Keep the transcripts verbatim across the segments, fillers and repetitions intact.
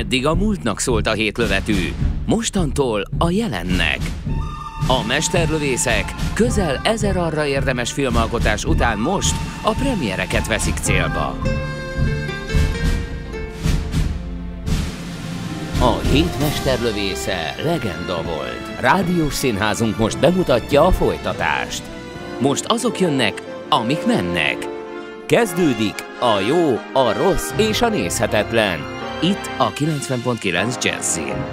Eddig a múltnak szólt a hétlövetű, mostantól a jelennek. A mesterlövészek közel ezer arra érdemes filmalkotás után most a premiereket veszik célba. A hét mesterlövésze legenda volt. Rádiós színházunk most bemutatja a folytatást. Most azok jönnek, amik mennek. Kezdődik a jó, a rossz és a nézhetetlen. Itt a kilencven pont kilenc Jazzin.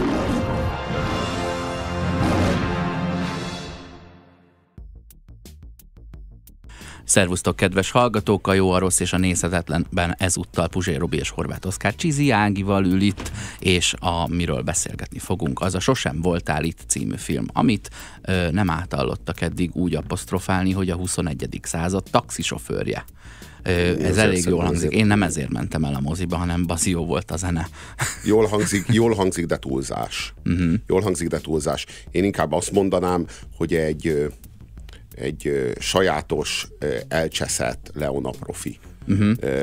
Szervusztok, kedves hallgatók! A jó, a rossz és a nézhetetlenben ezúttal Puzsé Robi és Horváth Oszkár Csizi Ágival ül itt, és amiről beszélgetni fogunk, az a Sosem voltál itt című film, amit ö, nem átallottak eddig úgy apostrofálni, hogy a huszonegyedik század taxisofőrje. Ö, ez elég jól hangzik. Én nem ezért mentem el a moziba, hanem bazi jó volt a zene. Jól hangzik, jól hangzik, de túlzás. Uh-huh. Jól hangzik, de túlzás. Én inkább azt mondanám, hogy egy egy ö, sajátos, ö, elcseszett Leona profi. Uh-huh. Ö,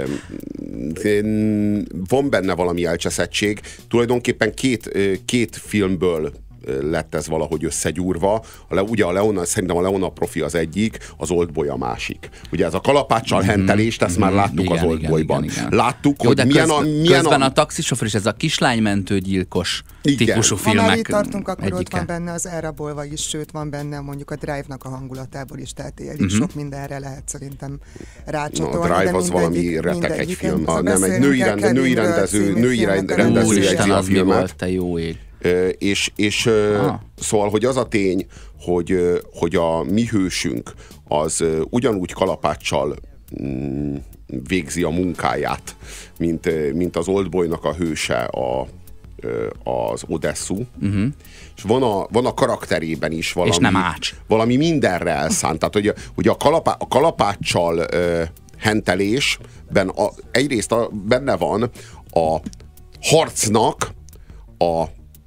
van benne valami elcseszettség. Tulajdonképpen két, ö, két filmből ö, lett ez valahogy összegyúrva. A Le, ugye a Leona, szerintem a Leona profi az egyik, az Oldboy a másik. Ugye ez a kalapáccsal uh-huh. hentelést, ezt uh-huh. már láttuk igen, az Oldboyban. Igen, igen, igen. Láttuk, jó, hogy milyen, köz, a, milyen közben a... a taxisofőr és ez a kislánymentő gyilkos típusú filmek. Ha már itt tartunk, akkor egyike. Ott van benne az Elrabolva is, sőt van benne mondjuk a Drive-nak a hangulatából is, tehát elég uh-huh. sok mindenre lehet szerintem rácsatolni. No, a Drive az valami retek egy film. A, nem, egy női, rend, női rendező, női rendező jegyzi a filmet. Volt, te jó ég. És, és ah. szóval, hogy az a tény, hogy, hogy a mi hősünk az ugyanúgy kalapáccsal mm, végzi a munkáját, mint, mint az Oldboynak a hőse, a az Odesszu, uh-huh. és van a, van a karakterében is valami, és nem ács. valami mindenre elszánt. Tehát, hogy, hogy a, kalapá, a kalapáccsal uh, hentelésben a, egyrészt a, benne van a harcnak a,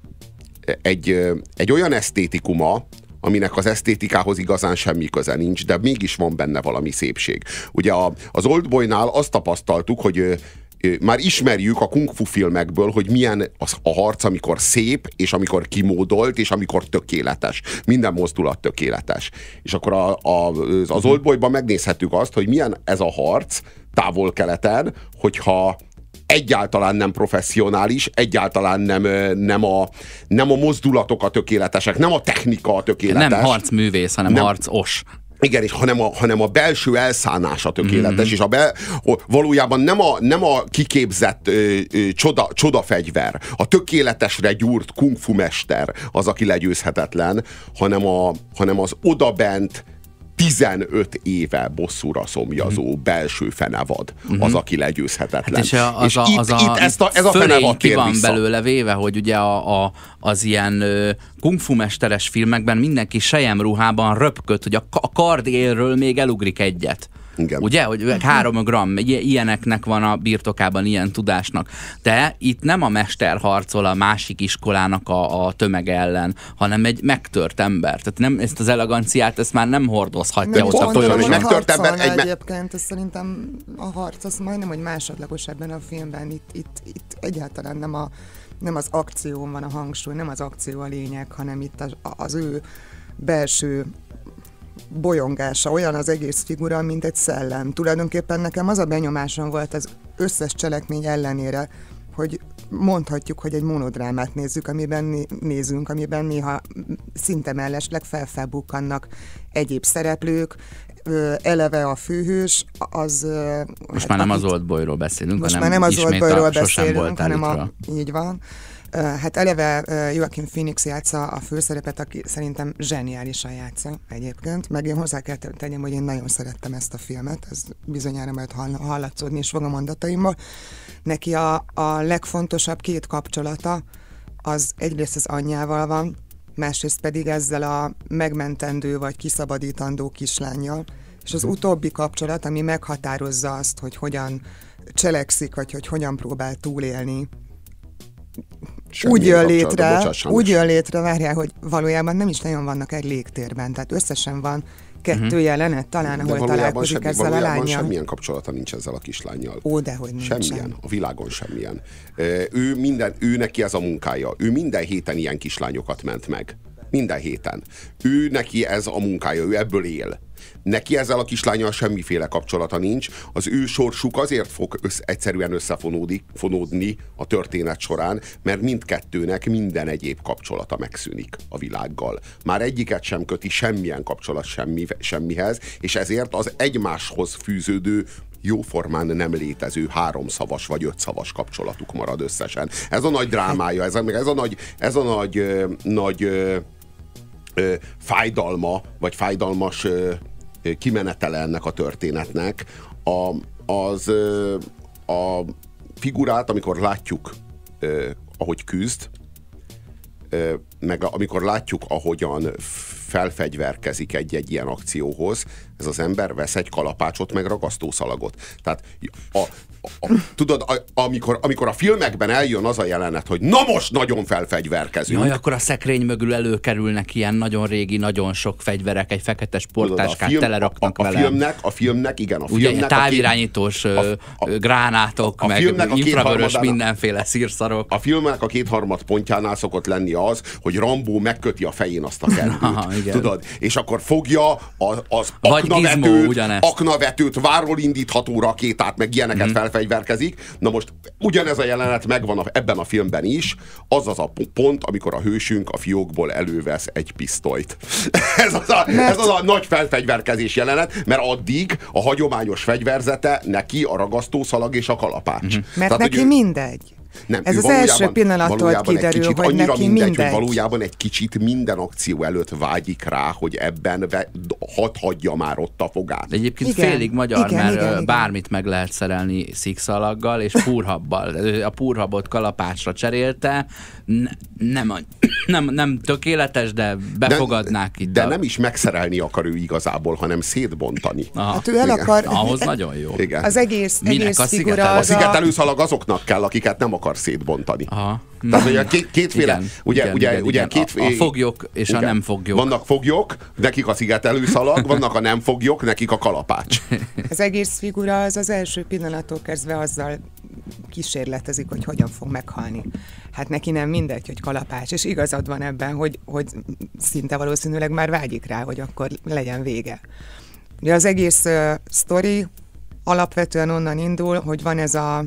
egy, egy olyan esztétikuma, aminek az esztétikához igazán semmi köze nincs, de mégis van benne valami szépség. Ugye a, az Oldboynál azt tapasztaltuk, hogy már ismerjük a kung fu filmekből, hogy milyen az a harc, amikor szép, és amikor kimódolt, és amikor tökéletes. Minden mozdulat tökéletes. És akkor a, a, az Oldboyban megnézhetjük azt, hogy milyen ez a harc távol-keleten, hogyha egyáltalán nem professzionális, egyáltalán nem, nem, a, nem a mozdulatok a tökéletesek, nem a technika a tökéletes. Nem harcművész, hanem nem, harcos. Igen, és hanem a, hanem a belső elszánása tökéletes, mm-hmm. és a be, valójában nem a, nem a kiképzett ö, ö, csoda, csodafegyver, a tökéletesre gyúrt kung fu mester az, aki legyőzhetetlen, hanem, a, hanem az odabent tizenöt éve bosszúra szomjazó mm-hmm. belső fenevad az, mm-hmm. aki legyőzhetetlen. Hát és a, az és a, itt, az itt ezt a, ez a fenevad ki tér van vissza. belőle véve, hogy ugye a, a, az ilyen uh, kung fu mesteres filmekben mindenki selyemruhában röpköd, hogy a, a kardélről még elugrik egyet. Igen. Ugye, hogy három gramm, ilyeneknek van a birtokában, ilyen tudásnak. De itt nem a mester harcol a másik iskolának a, a tömeg ellen, hanem egy megtört ember. Tehát nem, ezt az eleganciát, ezt már nem hordozhatja ott a folyamon. Egy megtört ember egy egyébként, ez szerintem a harc, az majdnem, hogy másodlagos ebben a filmben. Itt, itt, itt egyáltalán nem, a, nem az akción van a hangsúly, nem az akció a lényeg, hanem itt az, az ő belső bolyongása, olyan az egész figura, mint egy szellem. Tulajdonképpen nekem az a benyomásom volt az összes cselekmény ellenére, hogy mondhatjuk, hogy egy monodrámát nézzük, amiben nézünk, amiben néha szinte mellesleg felfelbukkannak egyéb szereplők, eleve a főhős, az... Most hát, már nem akit, az Oldboyról beszélünk, most hanem már nem az Oldboyról beszélünk, hanem a, így van. Hát eleve Joaquin Phoenix játsza a főszerepet, aki szerintem zseniálisan játsza egyébként, meg én hozzá kell tegyem, hogy én nagyon szerettem ezt a filmet, ez bizonyára majd hallatszódni is fog a mondataimból. Neki a, a legfontosabb két kapcsolata az egyrészt az anyjával van, másrészt pedig ezzel a megmentendő vagy kiszabadítandó kislánnyal, és az utóbbi kapcsolat, ami meghatározza azt, hogy hogyan cselekszik, vagy hogy hogyan próbál túlélni, Semmi úgy jön létre, úgy jön létre, várjál, hogy valójában nem is nagyon vannak egy légtérben, tehát összesen van kettő uh-huh. jelenet talán, ahol találkozik semmi, ezzel a lánnyal. Semmilyen kapcsolata nincs ezzel a kislánnyal. Ó, dehogy nincsen. Semmilyen, a világon semmilyen. Ő, minden, ő neki ez a munkája. Ő minden héten ilyen kislányokat ment meg. Minden héten. Ő neki ez a munkája, ő ebből él. Neki ezzel a kislánnyal semmiféle kapcsolata nincs. Az ő sorsuk azért fog össz, egyszerűen összefonódni a történet során, mert mindkettőnek minden egyéb kapcsolata megszűnik a világgal. Már egyiket sem köti semmilyen kapcsolat semmi, semmihez, és ezért az egymáshoz fűződő jóformán nem létező háromszavas vagy ötszavas kapcsolatuk marad összesen. Ez a nagy drámája, ez a, ez a nagy, ez a nagy, ö, nagy ö, ö, fájdalma, vagy fájdalmas ö, kimenetele ennek a történetnek. A, az ö, a figurát, amikor látjuk, ö, ahogy küzd, ö, meg amikor látjuk, ahogyan felfegyverkezik egy-egy ilyen akcióhoz, ez az ember vesz egy kalapácsot, meg ragasztószalagot. Tehát a, a, tudod, a, amikor, amikor a filmekben eljön az a jelenet, hogy na most nagyon felfegyverkezünk. Jaj, akkor a szekrény mögül előkerülnek ilyen nagyon régi, nagyon sok fegyverek, egy fekete sportáskát film, teleraknak a, a, a vele. Filmnek, a filmnek, igen, a ugye, filmnek... távirányítós a, a, a, gránátok, a, a meg infravörös mindenféle szírszarok. A filmnek a kétharmad pontjánál szokott lenni az, hogy Rambó megköti a fején azt a kendőt. Aha, tudod? És akkor fogja az, az aknavetőt, aknavetőt, várról indítható rakétát, meg ilyeneket mm. felfegyverkezik. Na most ugyanez a jelenet megvan a, ebben a filmben is, az az a pont, amikor a hősünk a fiókból elővesz egy pisztolyt. ez, az a, ez az a nagy felfegyverkezés jelenet, mert addig a hagyományos fegyverzete neki a ragasztószalag és a kalapács. Mm-hmm. Mert Tehát, neki ő... mindegy. Nem, ez az első pillanattól kiderül, kicsit, hogy neki mindegy, mindegy. Hogy valójában egy kicsit minden akció előtt vágyik rá, hogy ebben ve, hadd hagyja már ott a fogát. Egyébként igen, félig magyar, igen, mert igen, bármit igen. meg lehet szerelni szikszalaggal és púrhabbal. A púrhabot kalapácsra cserélte, nem, nem, nem tökéletes, de befogadnák de, itt. De a... nem is megszerelni akar ő igazából, hanem szétbontani. Hát ő el akar... Ahhoz nagyon jó. Igen. Az egész, egész a figura az a... A szigetelőszalag azoknak kell, akiket nem akar szétbontani. Aha. Tehát ugye két, kétféle, igen, ugye, igen, ugye, igen, ugye igen. két, a, a foglyok és igen. a nem foglyok. Vannak foglyok, nekik a szigetelőszalag, vannak a nem foglyok, nekik a kalapács. Az egész figura az az első pillanattól kezdve azzal kísérletezik, hogy hogyan fog meghalni. Hát neki nem mindegy, hogy kalapács, és igazad van ebben, hogy, hogy szinte valószínűleg már vágyik rá, hogy akkor legyen vége. Ugye az egész uh, sztori alapvetően onnan indul, hogy van ez a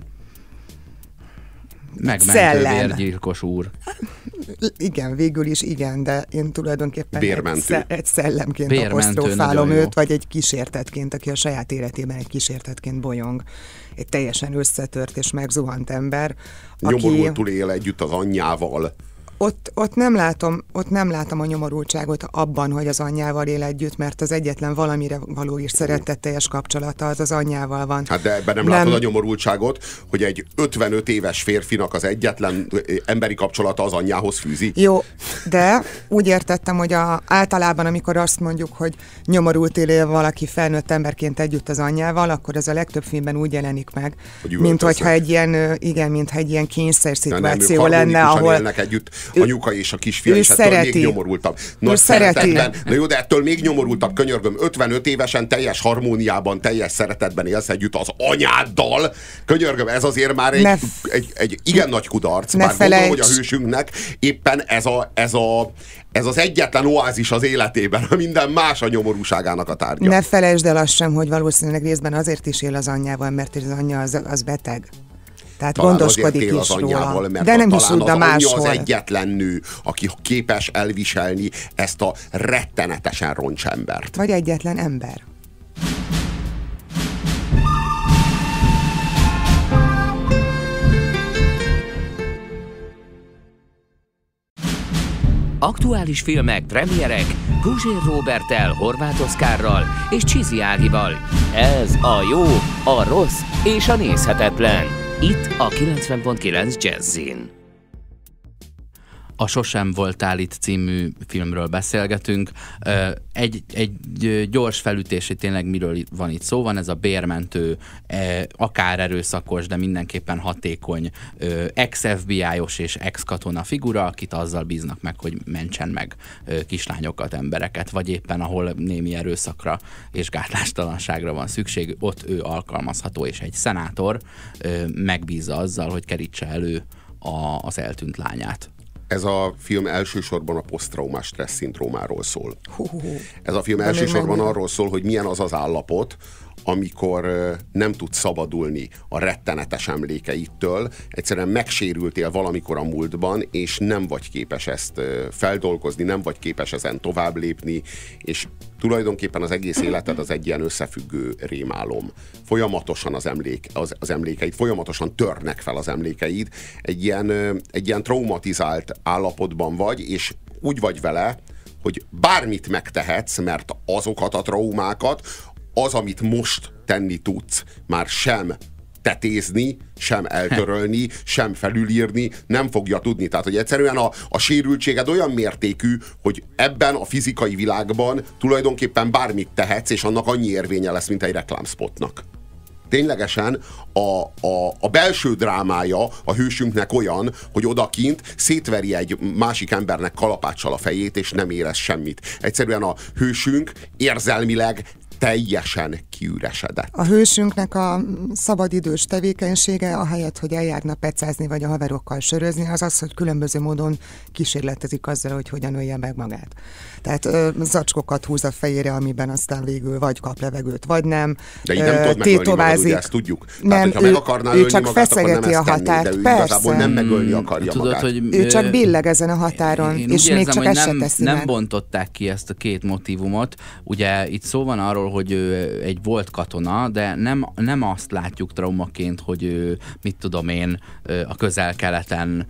megmentő vérgyilkos úr. Igen, végül is igen, de én tulajdonképpen egy, sze- egy szellemként Bérmentő, apostrofálom őt, vagy egy kísértetként, aki a saját életében egy kísértetként bolyong. Egy teljesen összetört és megzuhant ember. Nyomorultul aki... él együtt az anyjával. Ott, ott, nem látom, ott nem látom a nyomorultságot abban, hogy az anyjával él együtt, mert az egyetlen valamire való és szeretetteljes kapcsolata az az anyjával van. Hát de ebben nem, nem látod a nyomorultságot, hogy egy ötvenöt éves férfinak az egyetlen emberi kapcsolata az anyjához fűzi. Jó, de úgy értettem, hogy a, általában, amikor azt mondjuk, hogy nyomorult él valaki felnőtt emberként együtt az anyjával, akkor ez a legtöbb filmben úgy jelenik meg, hogy mint hogyha egy ilyen, igen, mintha egy ilyen kényszer szituáció lenne, ahol élnek együtt anyuka és a kisfia, és ettől szereti. még nyomorultabb. Nagy szeretetben, na jó, de ettől még nyomorultabb, könyörgöm, ötvenöt évesen teljes harmóniában, teljes szeretetben élsz együtt az anyáddal. Könyörgöm, ez azért már egy, egy, egy, egy igen nagy kudarc, bár gondolom, hogy a hősünknek éppen ez, a, ez, a, ez az egyetlen oázis az életében, minden más a nyomorúságának a tárgya. Ne felejtsd el azt sem, hogy valószínűleg részben azért is él az anyjával, mert az anyja az, az beteg. Tehát talán gondoskodik is anyjával, róla. De nem is úgy, de máshol. Az egyetlen nő, aki képes elviselni ezt a rettenetesen roncs embert. Vagy egyetlen ember. Aktuális filmek, premierek Puzsér Róberttel, Horváth Oszkárral és Csizi Ágival. Ez a jó, a rossz és a nézhetetlen. Itt a kilencven pont kilenc Jazzin. A Sosem voltál itt című filmről beszélgetünk. Egy, egy gyors felütését tényleg miről van itt szó, van ez a bérmentő, akár erőszakos, de mindenképpen hatékony ex-ef bé í-os és ex-katona figura, akit azzal bíznak meg, hogy mentsen meg kislányokat, embereket, vagy éppen ahol némi erőszakra és gátlástalanságra van szükség, ott ő alkalmazható, és egy szenátor megbízza azzal, hogy kerítse elő a, az eltűnt lányát. Ez a film elsősorban a posztraumás stressz szindrómáról szól. Ez a film elsősorban arról szól, hogy milyen az az állapot, amikor nem tudsz szabadulni a rettenetes emlékeitől, egyszerűen megsérültél valamikor a múltban, és nem vagy képes ezt feldolgozni, nem vagy képes ezen tovább lépni, és tulajdonképpen az egész életed az egy ilyen összefüggő rémálom. Folyamatosan az, emlék, az, az emlékeid, folyamatosan törnek fel az emlékeid, egy ilyen, egy ilyen traumatizált állapotban vagy, és úgy vagy vele, hogy bármit megtehetsz, mert azokat a traumákat, az, amit most tenni tudsz, már sem tetézni, sem eltörölni, sem felülírni nem fogja tudni. Tehát, hogy egyszerűen a, a sérültséged olyan mértékű, hogy ebben a fizikai világban tulajdonképpen bármit tehetsz, és annak annyi érvénye lesz, mint egy reklámspotnak. Ténylegesen a, a, a belső drámája a hősünknek olyan, hogy odakint szétveri egy másik embernek kalapáccsal a fejét, és nem érez semmit. Egyszerűen a hősünk érzelmileg teljesen kiüresedett. A hősünknek a szabadidős tevékenysége, ahelyett, hogy eljárna pecázni, vagy a haverokkal sörözni, az az, hogy különböző módon kísérletezik azzal, hogy hogyan ölje meg magát. Tehát ö, zacskokat húz a fejére, amiben aztán végül vagy kap levegőt, vagy nem. De így nem tudod megölni magad, ugye ezt tudjuk. Tehát, nem, hogyha meg akarná ő ölni csak magát, akkor nem feszegeti a határt. tenni, de ő persze. igazából nem megölni akarja Tudod, magát. hogy, ő csak billeg ezen a határon, én és úgy még érzem, csak hogy ezt nem, se teszi nem meg. bontották ki ezt a két motívumot. Ugye itt szó van arról, hogy ő egy volt katona, de nem, nem azt látjuk traumaként, hogy ő, mit tudom én, a Közel-Keleten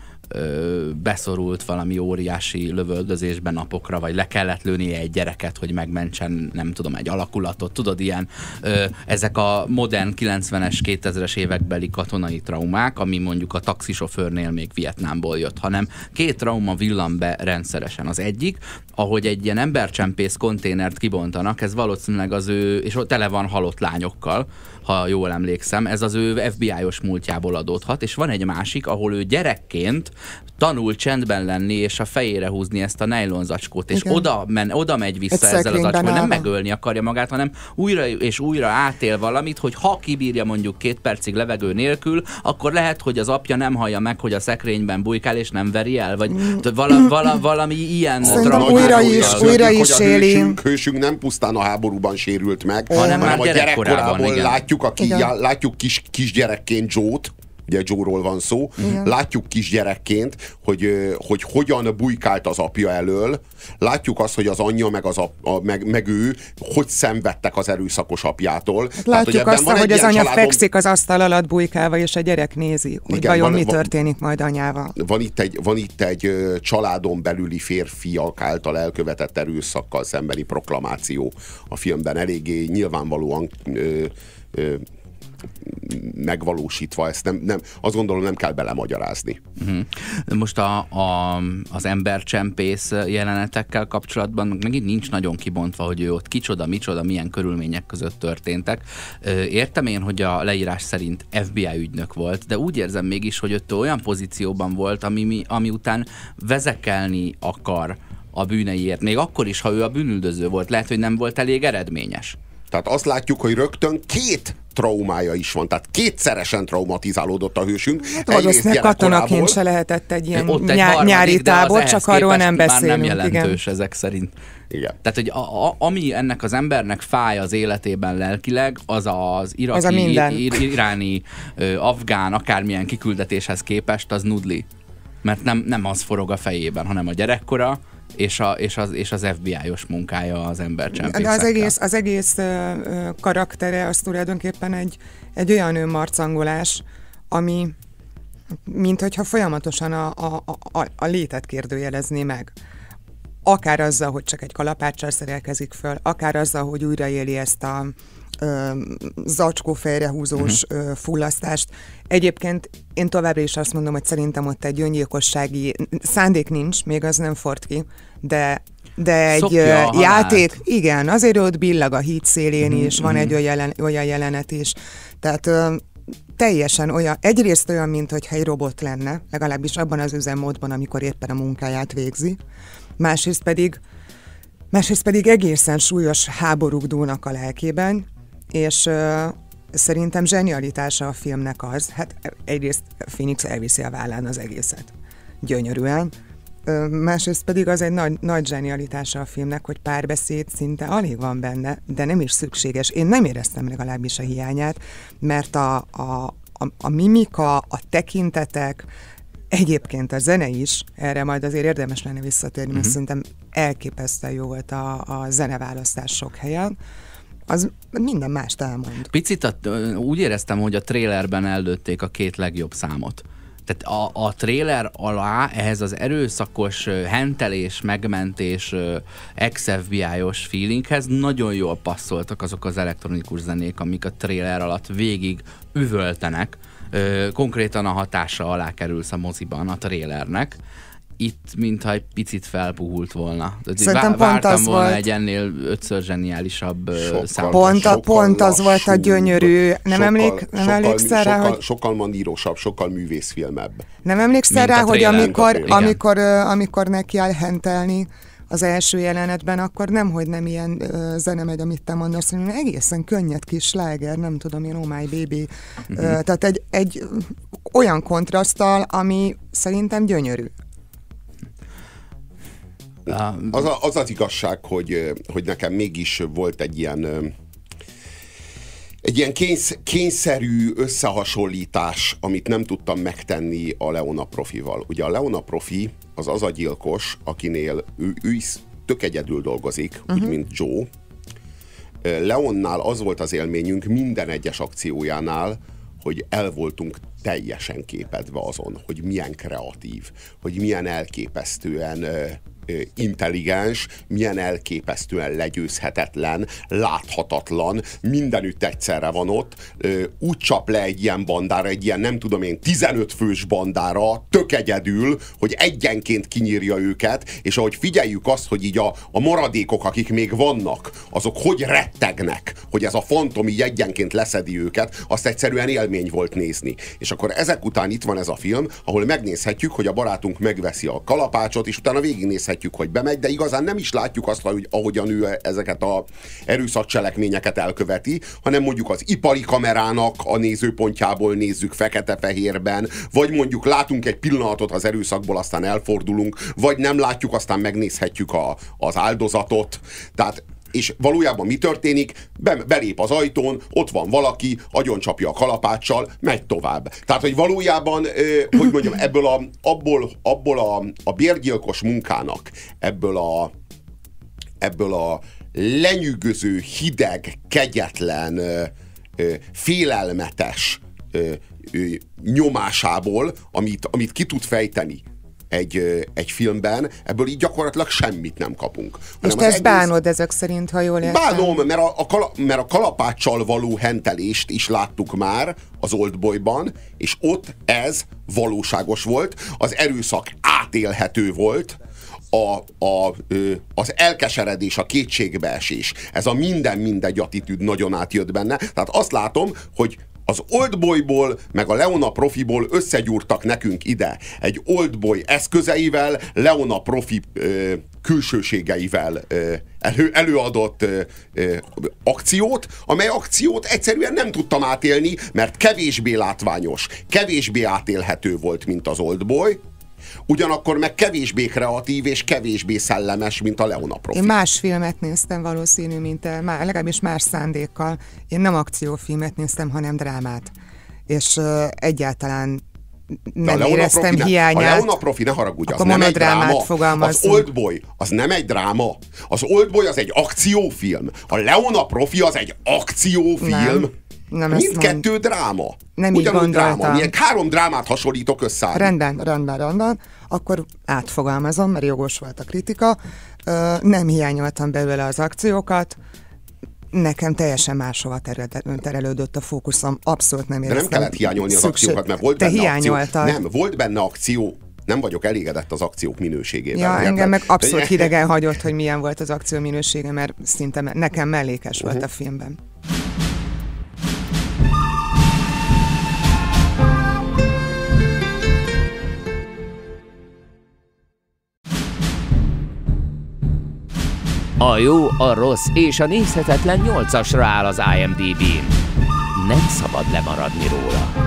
beszorult valami óriási lövöldözésben napokra, vagy le kellett lőnie egy gyereket, hogy megmentsen, nem tudom, egy alakulatot. Tudod, ilyen ö, ezek a modern kilencvenes, kétezres évekbeli katonai traumák, ami mondjuk a taxisofőrnél még Vietnámból jött, hanem két trauma villan be rendszeresen. Az egyik, ahogy egy ilyen embercsempész konténert kibontanak, ez valószínűleg az ő, és ott tele van halott lányokkal, ha jól emlékszem, ez az ő ef bé í-os múltjából adódhat, és van egy másik, ahol ő gyerekként tanul csendben lenni, és a fejére húzni ezt a nejlonzacskót, és oda, men, oda megy vissza egy ezzel az zacskóval, nem megölni akarja magát, hanem újra és újra átél valamit, hogy ha kibírja mondjuk két percig levegő nélkül, akkor lehet, hogy az apja nem hallja meg, hogy a szekrényben bujkál, és nem veri el, vagy vala, vala, valami ilyen traumát. Újra is, újra is éli. Hősünk, hősünk nem pusztán a háborúban sérült meg, hanem, hanem a gyerekkorában igen. látjuk, aki, já, látjuk kis, kisgyerekként Joe-t, ugye Joe-ról van szó, igen. Látjuk kisgyerekként, hogy, hogy hogyan bujkált az apja elől, látjuk azt, hogy az anyja meg, az ap, a, meg, meg ő hogy szenvedtek az erőszakos apjától. Hát látjuk Tehát, hogy azt, hogy az anya családom... fekszik az asztal alatt bujkálva, és a gyerek nézi, hogy igen, vajon van, mi történik van, majd anyával. Van itt, egy, van itt egy családon belüli férfiak által elkövetett erőszakkal szembeni proklamáció a filmben. Eléggé nyilvánvalóan ö, ö, megvalósítva, ezt nem, nem, azt gondolom nem kell belemagyarázni. Uh-huh. Most a, a, az embercsempész jelenetekkel kapcsolatban megint nincs nagyon kibontva, hogy ő ott kicsoda, micsoda, milyen körülmények között történtek. Értem én, hogy a leírás szerint ef bé í ügynök volt, de úgy érzem mégis, hogy ott olyan pozícióban volt, ami, ami után vezekelni akar a bűneiért, még akkor is, ha ő a bűnüldöző volt, lehet, hogy nem volt elég eredményes. Tehát azt látjuk, hogy rögtön két traumája is van, tehát kétszeresen traumatizálódott a hősünk. Hát valószínűleg katonaként se lehetett egy ilyen egy nyá- harmadik, nyári tábor, csak arról nem beszélünk. Már nem jelentős igen. ezek szerint. Igen. Tehát, hogy a, a, ami ennek az embernek fáj az életében lelkileg, az az iraki, az a minden. ir, iráni, ö, afgán, akármilyen kiküldetéshez képest, az nudli. Mert nem, nem az forog a fejében, hanem a gyerekkora, és, a, és, az, és az ef bé í-os munkája az embercsempészekkel. De az egész, az egész uh, karaktere az tulajdonképpen egy, egy olyan önmarcangolás, ami mint hogyha folyamatosan a, a, a, a létet kérdőjelezné meg. Akár azzal, hogy csak egy kalapáccsal szerelkezik föl, akár azzal, hogy újraéli ezt a ö, zacskó fejrehúzós uh-huh. ö, fullasztást. Egyébként én továbbra is azt mondom, hogy szerintem ott egy öngyilkossági szándék nincs, még az nem ford ki, de de egy Szokja a játék, igen, azért ott billag a híd szélén mm-hmm. is, van egy olyan, jelen, olyan jelenet is. Tehát ö, teljesen olyan, egyrészt olyan, mint hogyha egy robot lenne, legalábbis abban az üzemmódban, amikor éppen a munkáját végzi. Másrészt pedig, másrészt pedig egészen súlyos háborúk dúlnak a lelkében, és ö, szerintem zsenialitása a filmnek az, hát egyrészt Phoenix elviszi a vállán az egészet. Gyönyörűen. Ö, másrészt pedig az egy nagy, nagy zsenialitása a filmnek, hogy párbeszéd szinte alig van benne, de nem is szükséges. Én nem éreztem legalábbis a hiányát, mert a, a, a, a mimika, a tekintetek, egyébként a zene is, erre majd azért érdemes lenne visszatérni, mert uh-huh. szerintem elképesztően jó volt a, a zeneválasztás sok helyen. Az minden mást elmond. Picit a, úgy éreztem, hogy a trélerben ellőtték a két legjobb számot. Tehát a, a tréler alá ehhez az erőszakos hentelés, megmentés, ex-ef bé í-os feelinghez nagyon jól passzoltak azok az elektronikus zenék, amik a tréler alatt végig üvöltenek. Konkrétan a hatása alá kerülsz a moziban a trélernek. Itt mintha egy picit felpuhult volna. Szerintem Vá- pont az volna volt. egy ennél ötször zseniálisabb számot. Pont, a, pont az volt a gyönyörű. Nem, sokkal, emlék, nem sokkal, emlékszel rá, sokkal, hogy... Sokkal manírosabb, sokkal művészfilmebb. Nem emlékszel Mint rá, a hogy trailer. amikor, Igen. amikor, amikor neki áll hentelni az első jelenetben, akkor nemhogy nem ilyen uh, zene megy, amit te mondasz, hanem egészen könnyed kis sláger, nem tudom én, oh my baby. Uh-huh. Uh, tehát egy, egy olyan kontraszttal, ami szerintem gyönyörű. Az, a, az az igazság, hogy, hogy nekem mégis volt egy ilyen egy ilyen kénysz, kényszerű összehasonlítás, amit nem tudtam megtenni a Leona profival. Ugye a Leona profi az az a gyilkos, akinél ő, ő is tök egyedül dolgozik, uh-huh. úgy, mint Joe. Leonnál az volt az élményünk minden egyes akciójánál, hogy el voltunk teljesen képedve azon, hogy milyen kreatív, hogy milyen elképesztően intelligens, milyen elképesztően legyőzhetetlen, láthatatlan, mindenütt egyszerre van ott, úgy csap le egy ilyen bandára, egy ilyen nem tudom én tizenöt fős bandára, tök egyedül, hogy egyenként kinyírja őket, és ahogy figyeljük azt, hogy így a, a maradékok, akik még vannak, azok hogy rettegnek, hogy ez a fantom így egyenként leszedi őket, azt egyszerűen élmény volt nézni. És akkor ezek után itt van ez a film, ahol megnézhetjük, hogy a barátunk megveszi a kalapácsot, és utána végignézhetjük, hogy bemegy, de igazán nem is látjuk azt, hogy ahogyan ő ezeket a erőszakcselekményeket elköveti, hanem mondjuk az ipari kamerának a nézőpontjából nézzük fekete-fehérben, vagy mondjuk látunk egy pillanatot az erőszakból, aztán elfordulunk, vagy nem látjuk, aztán megnézhetjük a, az áldozatot. Tehát és valójában mi történik? Be, belép az ajtón, ott van valaki, agyoncsapja a kalapáccsal, megy tovább. Tehát, hogy valójában, eh, hogy mondjam, ebből a, abból, abból a, a bérgyilkos munkának, ebből a, ebből a lenyűgöző, hideg, kegyetlen, eh, eh, félelmetes eh, eh, nyomásából, amit, amit ki tud fejteni Egy, egy filmben, ebből így gyakorlatilag semmit nem kapunk. És te ezt egész... bánod ezek szerint, ha jól értem? Bánom, mert a, a, kala, mert a kalapáccsal való hentelést is láttuk már az Oldboyban, és ott ez valóságos volt, az erőszak átélhető volt, A, a, az elkeseredés, a kétségbeesés, ez a minden-mindegy attitűd nagyon átjött benne. Tehát azt látom, hogy az Oldboyból, meg a Leona profiból összegyúrtak nekünk ide egy Oldboy eszközeivel, Leona profi ö, külsőségeivel ö, elő, előadott ö, ö, akciót, amely akciót egyszerűen nem tudtam átélni, mert kevésbé látványos, kevésbé átélhető volt, mint az Oldboy, ugyanakkor meg kevésbé kreatív és kevésbé szellemes, mint a Leona profi. Én más filmet néztem valószínű, mint te, má, legalábbis más szándékkal. Én nem akciófilmet néztem, hanem drámát. És uh, egyáltalán nem éreztem profi, hiányát. A Leona profi, ne haragudj, az nem egy dráma. Az Oldboy, az nem egy dráma. Az Oldboy az egy akciófilm. A Leona profi az egy akciófilm. Nem. Nem mindkettő dráma. Nem így gondoltam. Dráma. Milyen három drámát hasonlítok össze. Rendben, rendben, rendben. Akkor átfogalmazom, mert jogos volt a kritika. Nem hiányoltam belőle az akciókat. Nekem teljesen máshova terelődött a fókuszom, abszolút nem éreztem. De nem kellett hiányolni az akciókat, mert volt Te benne hiányoltad. akció. Nem, volt benne akció. Nem vagyok elégedett az akciók minőségével. Ja, érted? engem meg abszolút hidegen hagyott, hogy milyen volt az akció minősége, mert szinte nekem mellékes uh-huh. volt a filmben. A jó, a rossz és a nézhetetlen nyolcasra áll az I M D B-n. Nem szabad lemaradni róla.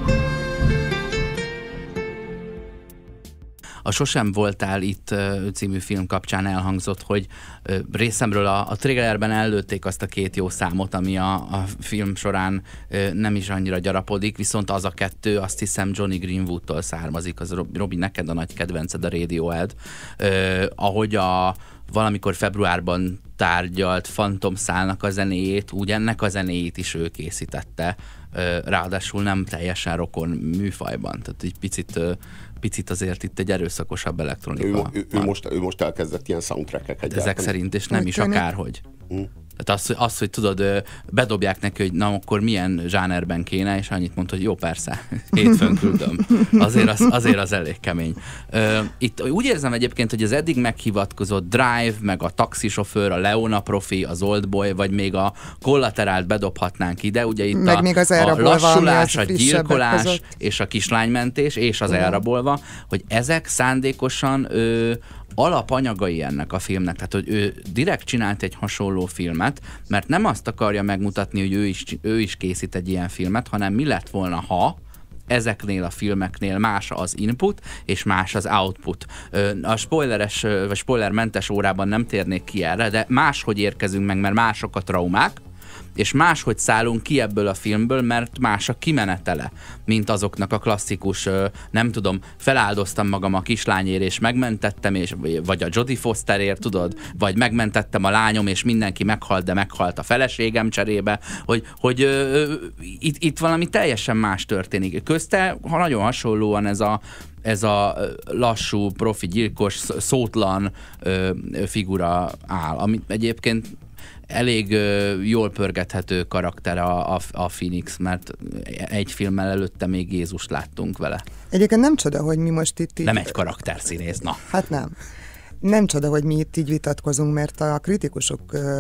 A Sosem voltál itt című film kapcsán elhangzott, hogy részemről a, a trailerben ellőtték azt a két jó számot, ami a, a film során nem is annyira gyarapodik, viszont az a kettő, azt hiszem Johnny Greenwoodtól származik, az Robi, neked a nagy kedvenced a Radiohead, eh, ahogy a valamikor februárban tárgyalt Phantom Szálnak a zenéjét, úgy ennek a zenéjét is ő készítette, eh, ráadásul nem teljesen rokon műfajban, tehát egy picit picit azért itt egy erőszakosabb elektronika. Ő, ő, ő, most, ő most elkezdett ilyen soundtrack-eket gyártani. Ezek szerint, és nem Úgy is tűnik. akárhogy. Mm. Tehát az, az, hogy tudod, bedobják neki, hogy na, akkor milyen zsánerben kéne, és annyit mondta, hogy jó, persze, hétfőn küldöm. Azért az, azért az elég kemény. Itt úgy érzem egyébként, hogy az eddig meghivatkozott Drive, meg a taxisofőr, a Leona profi, az Oldboy, vagy még a Collaterált bedobhatnánk ide, ugye itt meg a, még az a lassulás, az a gyilkolás, és a kislánymentés, és az elrabolva, hogy ezek szándékosan ö, alapanyagai ennek a filmnek, tehát hogy ő direkt csinált egy hasonló filmet, mert nem azt akarja megmutatni, hogy ő is, ő is készít egy ilyen filmet, hanem mi lett volna, ha ezeknél a filmeknél más az input, és más az output. A spoileres, vagy spoilermentes órában nem térnék ki erre, de máshogy érkezünk meg, mert mások a traumák, és máshogy szállunk ki ebből a filmből, mert más a kimenetele, mint azoknak a klasszikus, nem tudom, feláldoztam magam a kislányért, és megmentettem, és, vagy a Jodie Fosterért, tudod, vagy megmentettem a lányom, és mindenki meghalt, de meghalt a feleségem cserébe, hogy, hogy ö, itt, itt valami teljesen más történik. Közte ha nagyon hasonlóan ez a ez a lassú, profi, gyilkos, szótlan ö, figura áll, amit egyébként elég ö, jól pörgethető karakter a, a, a Phoenix, mert egy filmmel előtte még Jézust láttunk vele. Egyébként nem csoda, hogy mi most itt... Nem egy karakterszínész, na. Hát nem. Nem csoda, hogy mi itt így vitatkozunk, mert a kritikusok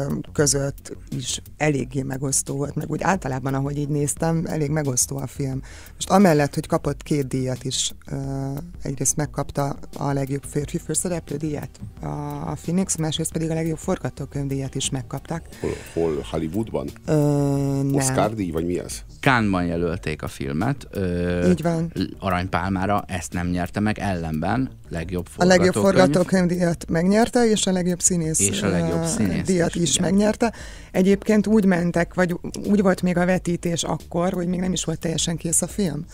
között is eléggé megosztó volt, meg úgy általában, ahogy így néztem, elég megosztó a film. Most amellett, hogy kapott két díjat is, egyrészt megkapta a legjobb férfi főszereplő díjat, a Phoenix, másrészt pedig a legjobb forgatókönyvdíjat is megkapták. Hol, hol Hollywoodban? Ö, nem. Oscar díj, vagy mi ez? Cannes-ban jelölték a filmet. Ö, Így van. Aranypálmára, ezt nem nyerte meg, ellenben legjobb A legjobb forgatókönyv. forgatókönyvdíjat megnyerte, és a legjobb színész, és a legjobb színész díjat is, is igen. megnyerte. Egyébként úgy mentek, vagy úgy volt még a vetítés akkor, hogy még nem is volt teljesen kész a film.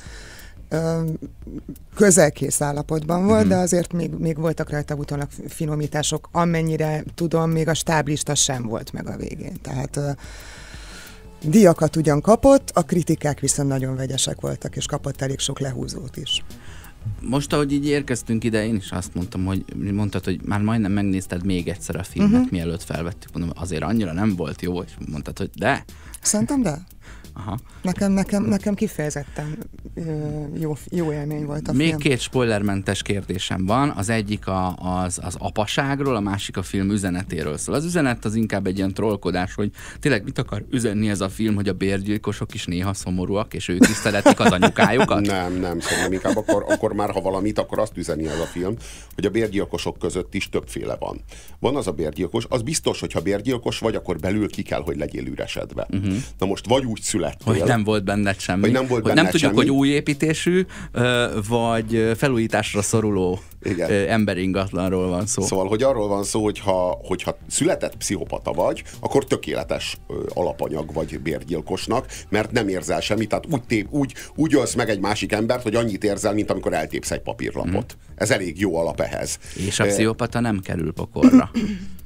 Közelkész állapotban volt, mm-hmm. de azért még, még voltak rajta utólag finomítások, amennyire tudom, még a stáblista sem volt meg a végén. Tehát uh, díjakat ugyan kapott, a kritikák viszont nagyon vegyesek voltak, és kapott elég sok lehúzót is. Most, ahogy így érkeztünk ide, én is azt mondtam, hogy mondtad, hogy már majdnem megnézted még egyszer a filmet, uh-huh. mielőtt felvettük. Mondom, azért annyira nem volt jó, és mondtad, hogy de. Szerintem de. Aha. Nekem, nekem, nekem kifejezetten jó, jó élmény volt a Még film. két spoilermentes kérdésem van. Az egyik a, az, az apaságról, a másik a film üzenetéről szól. Az üzenet az inkább egy ilyen trollkodás, hogy tényleg mit akar üzenni ez a film, hogy a bérgyilkosok is néha szomorúak, és ők is szeretik az anyukájukat? Nem, nem, szóval inkább akkor, akkor már, ha valamit, akkor azt üzeni ez a film, hogy a bérgyilkosok között is többféle van. Van az a bérgyilkos, az biztos, hogy ha bérgyilkos vagy, akkor belül ki kell, hogy legyél üresedve. Uh-huh. Na most vagy úgy születtél, hogy nem volt benned semmi. Hogy nem volt hogy benned nem tudjuk, semmi. hogy új építésű, vagy felújításra szoruló emberingatlanról van szó. Szóval, hogy arról van szó, hogy ha, hogyha született pszichopata vagy, akkor tökéletes alapanyag vagy bérgyilkosnak, mert nem érzel semmit, tehát úgy, tép, úgy, úgy ölsz meg egy másik embert, hogy annyit érzel, mint amikor eltépsz egy papírlapot. Mm. Ez elég jó alap ehhez. És a pszichopata nem kerül pokolra.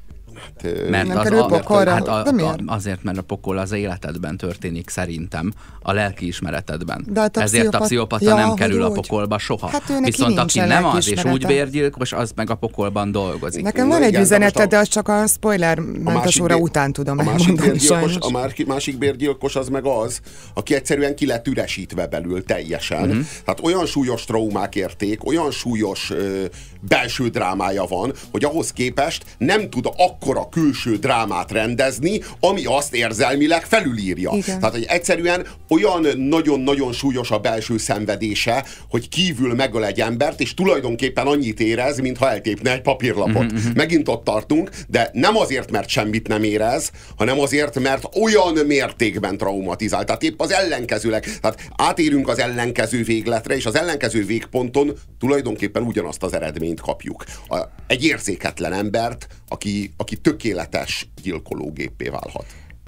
Mert nem az kerül a, pokolra? hát a, De miért? a, azért, mert a pokol az életedben történik szerintem, a lelkiismeretedben. De a Ezért a pszichopat- pszichopata ja, nem hogy kerül a úgy. pokolba soha. Hát ő neki Viszont aki nincsen nem az, és úgy lelkiismerete. vérgyilkos, az meg a pokolban dolgozik. Nekem Na van egy igen, de üzenete, most a- de az csak a spoilermentes óra bé- után tudom a másik elmondani bérgyilkos, sajnos. a másik, másik bérgyilkos az meg az, aki egyszerűen ki lett üresítve belül teljesen. Mhm. Uh-huh. Tehát olyan súlyos traumák érték, olyan súlyos ö, belső drámája van, hogy ahhoz képest nem tud akkora külső drámát rendezni, ami azt érzelmileg felülírja. Igen. Tehát, hogy egyszerűen olyan nagyon-nagyon súlyos a belső szenvedése, hogy kívül megöl egy embert, és tulajdonképpen annyit érez, mintha eltépne egy papírlapot. Uh-huh. Megint ott tartunk, de nem azért, mert semmit nem érez, hanem azért, mert olyan mértékben traumatizál. Tehát épp az ellenkezőleg. Tehát átérünk az ellenkező végletre, és az ellenkező végponton tulajdonképpen ugyanazt az eredményt kapjuk. A, egy érzéketlen embert, aki, aki tökéletes gyilkológéppé válhat.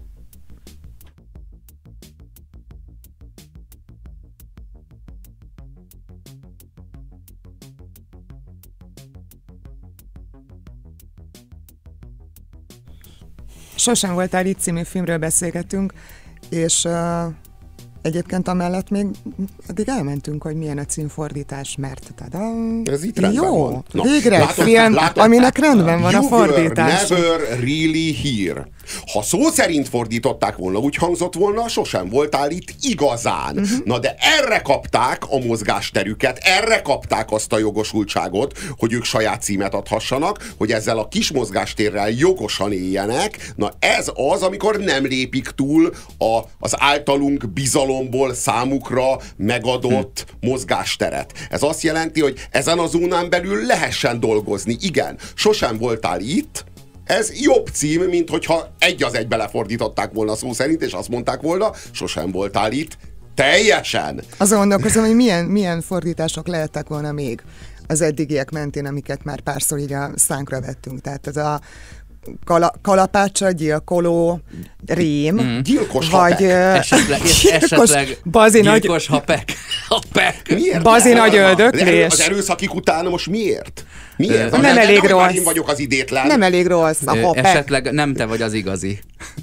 Sosem voltál itt című filmről beszélgetünk, és uh, egyébként amellett még addig elmentünk, hogy milyen a címfordítás, mert tadam, Ez itt rendben jó, van. Na, végre egy látod- film, látod? aminek rendben van a You were fordítás. never really here. Ha szó szerint fordították volna, úgy hangzott volna, sosem voltál itt igazán. Uh-huh. Na de erre kapták a mozgásterüket, erre kapták azt a jogosultságot, hogy ők saját címet adhassanak, hogy ezzel a kis mozgástérrel jogosan éljenek. Na ez az, amikor nem lépik túl a, az általunk bizalomból számukra megadott hmm. mozgásteret. Ez azt jelenti, hogy ezen a zónán belül lehessen dolgozni. Igen, sosem voltál itt, ez jobb cím, mint hogyha egy az egybe lefordították volna szó szerint, és azt mondták volna, sosem voltál itt, teljesen. Azon gondolkozom, hogy milyen, milyen fordítások lehettek volna még az eddigiek mentén, amiket már párszor így a szánkra vettünk. Tehát ez a kala, kalapácsa, gyilkoló, rém, Mm. Gyilkos vagy hapek. uh, Esetleg, gyilkos, esetleg bazi nagy, gyilkos hapek. hapek. Miért? bazi Nem? nagy Az öldöklés. Az erőszakik után most miért? Miért? Nem Nem elég nem, rossz. Én vagyok az idétlen. Nem elég rossz a Ö, hopek. Esetleg nem te vagy az igazi.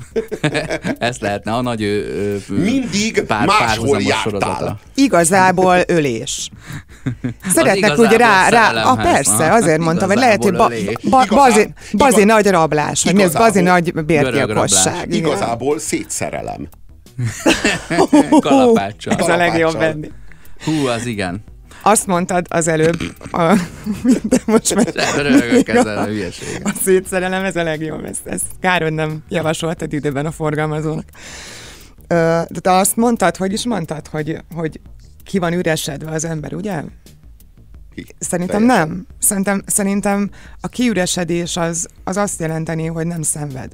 Ez lehetne a nagy ő, ő, Mindig pár, máshol párhuzamos jártál. sorozata. Igazából ölés. Szeretnek igazából úgy rá, rá, a szerelemhez. persze, Aha, azért mondtam, hogy lehet, hogy ba, igazából ba, Igazán- bazi, bazi igaz- nagy rablás, vagy mi ez, bazi igazából- nagy bérgyilkosság. igen. Igazából szétszerelem. Kalapáccsal. Ez a legjobb kalapáccsal. benni. Hú, az igen. Azt mondtad az előbb, a, de most már Röhögök ezzel a hülyeség. a szétszerelem, ez a legjobb. Ezt, ezt kár, hogy nem javasoltad időben a forgalmazónak. Ö, de te azt mondtad, hogy is mondtad, hogy, hogy ki van üresedve az ember, ugye? Szerintem Teljesen. nem. Szerintem, szerintem a kiüresedés az, az azt jelenteni, hogy nem szenved,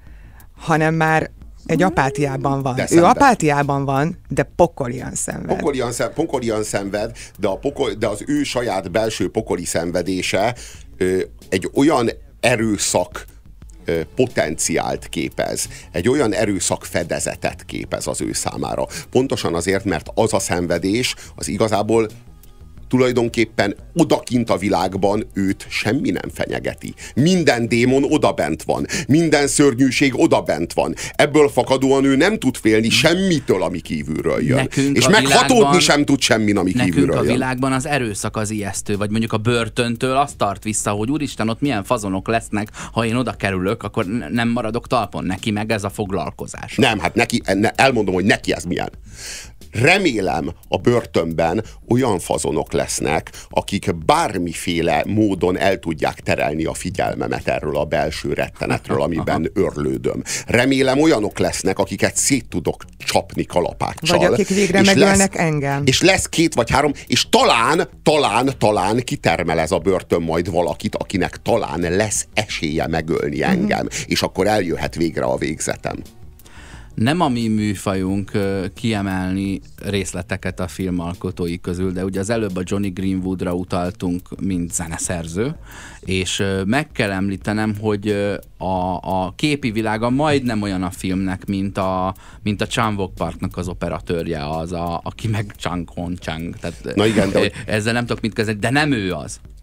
hanem már egy apátiában van. De Ő szenved. apátiában van, de pokolian szenved. Pokolian, szem, pokolian szenved, de, a pokol, de az ő saját belső pokoli szenvedése ö, egy olyan erőszak ö, potenciált képez, egy olyan erőszak fedezetet képez az ő számára. Pontosan azért, mert az a szenvedés az igazából tulajdonképpen odakint a világban őt semmi nem fenyegeti. Minden démon odabent van. Minden szörnyűség odabent van. Ebből fakadóan ő nem tud félni semmitől, ami kívülről jön. Nekünk És a meghatódni világban- sem tud semmin, ami Nekünk kívülről a jön. világban az erőszak az ijesztő, vagy mondjuk a börtöntől azt tart vissza, hogy úristen, ott milyen fazonok lesznek, ha én oda kerülök, akkor n- nem maradok talpon. Neki meg ez a foglalkozás. Nem, hát neki, ne, elmondom, hogy neki ez milyen. Remélem a börtönben olyan fazonok lesznek, akik bármiféle módon el tudják terelni a figyelmemet erről a belső rettenetről, amiben örlődöm. Remélem olyanok lesznek, akiket szét tudok csapni kalapáccsal. Vagy akik végre és megölnek lesz, engem. És lesz két vagy három, és talán, talán, talán kitermel ez a börtön majd valakit, akinek talán lesz esélye megölni engem, és akkor eljöhet végre a végzetem. Nem a mi műfajunk ö, kiemelni részleteket a filmalkotói közül, de ugye az előbb a Johnny Greenwoodra utaltunk, mint zeneszerző, és ö, meg kell említenem, hogy ö, a, a képi világa majdnem olyan a filmnek, mint a, mint a Chan-wook Parknak az operatőrje, az, a, aki meg Chang Hon Chang. Tehát, Na igen, de ö, hogy- ezzel nem tudok mit kezdeni, de nem ő az.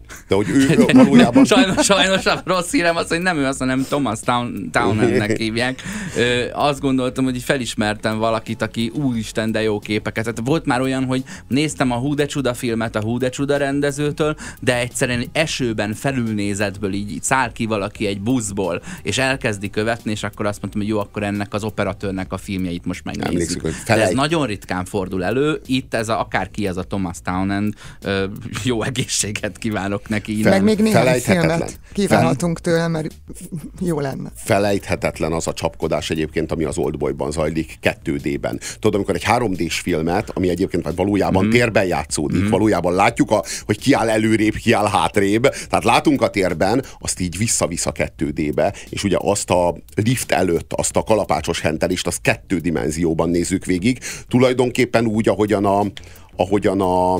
De hogy ő valójában... sajnos, sajnos a rossz hírem az, hogy nem ő az, hanem Thomas Town, Townendnek hívják. Ö, azt gondoltam, hogy felismertem valakit, aki úristen, de jó képeket. Tehát volt már olyan, hogy néztem a Hú de csuda filmet a Hú de csuda rendezőtől, de egyszerűen egy esőben felülnézetből így, így száll ki valaki egy buszból, és elkezdi követni, és akkor azt mondtam, hogy jó, akkor ennek az operatőrnek a filmjeit most megnézzük. De ez nagyon ritkán fordul elő. Itt ez a, akárki ez a Thomas Townend, ö, jó egészséget kívánok neki. Meg még néhány filmet kívánhatunk tőle, mert jó lenne. Felejthetetlen az a csapkodás egyébként, ami az Oldboyban zajlik kettő dében. Tudod, amikor egy három dés filmet, ami egyébként valójában mm. térben játszódik, mm. valójában látjuk, a, hogy ki áll előrébb, ki áll hátrébb, tehát látunk a térben, azt így vissza-visz a kettő débe, és ugye azt a lift előtt, azt a kalapácsos hentelést, azt kettő dimenzióban nézzük végig, tulajdonképpen úgy, ahogyan a, ahogyan a,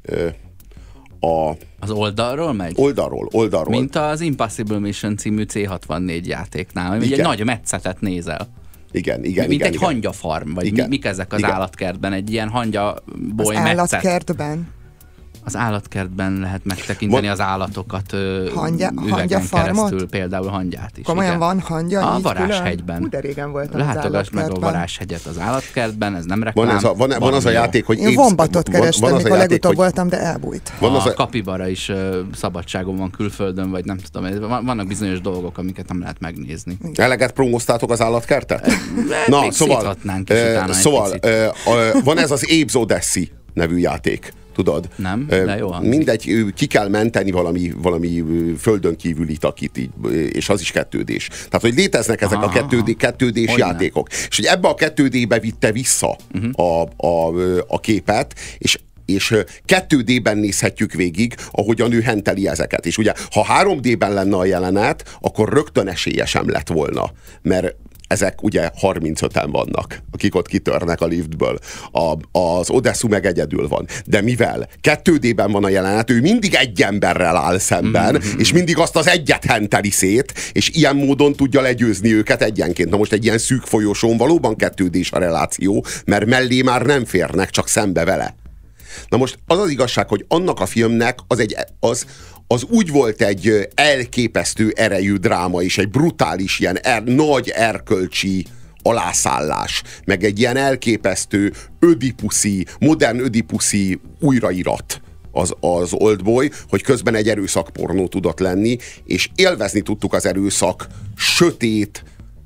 a az oldalról megy? Oldalról, oldalról. Mint az Impossible Mission című cé hatvannégy játéknál, hogy egy nagy metszetet nézel. Igen, igen, Mint igen, egy igen. hangyafarm, vagy igen. mik ezek az igen. állatkertben, egy ilyen hangyaboly metszet. Az metszet. állatkertben? Az állatkertben lehet megtekinteni van, az állatokat hangya, üvegen keresztül, például hangyát is. Komolyan igen. van hangya? A Varázshegyben. Hú, de régen voltam Látogass meg a Varázshegyet az állatkertben, ez nem reklám. Van, ez a, van, van az a játék, hogy... Én vombatot kerestem, van, van mikor legutóbb hogy... voltam, de elbújt. Van az a, a kapibara is uh, szabadságon van külföldön, vagy nem tudom, vannak bizonyos dolgok, amiket nem lehet megnézni. Eleget promóztátok az állatkertet? Na, szóval, uh, szóval uh, van ez az Apes Odyssey nevű játék. Tudod? Nem, de jó hangzik. Mindegy, ki kell menteni valami, valami földön kívüli takit, így, és az is kettődés. Tehát, hogy léteznek ezek aha, a kettődé, kettődés játékok. És hogy ebbe a kettődébe vitte vissza uh-huh. a, a, a képet, és és kettő dében nézhetjük végig, ahogyan ő henteli ezeket. És ugye, ha három dében lenne a jelenet, akkor rögtön esélye sem lett volna. Mert ezek ugye harmincöten vannak, akik ott kitörnek a liftből. A, az Odessu meg egyedül van. De mivel kettő dében van a jelenet, ő mindig egy emberrel áll szemben, mm-hmm. és mindig azt az egyet henteli szét, és ilyen módon tudja legyőzni őket egyenként. Na most egy ilyen szűk folyosón valóban kettődés a reláció, mert mellé már nem férnek, csak szembe vele. Na most az az igazság, hogy annak a filmnek az, egy, az, az úgy volt egy elképesztő erejű dráma, és egy brutális, ilyen er, nagy erkölcsi alászállás, meg egy ilyen elképesztő ödipuszi, modern ödipuszi újrairat az, az Oldboy, hogy közben egy erőszakpornó tudott lenni, és élvezni tudtuk az erőszak sötét,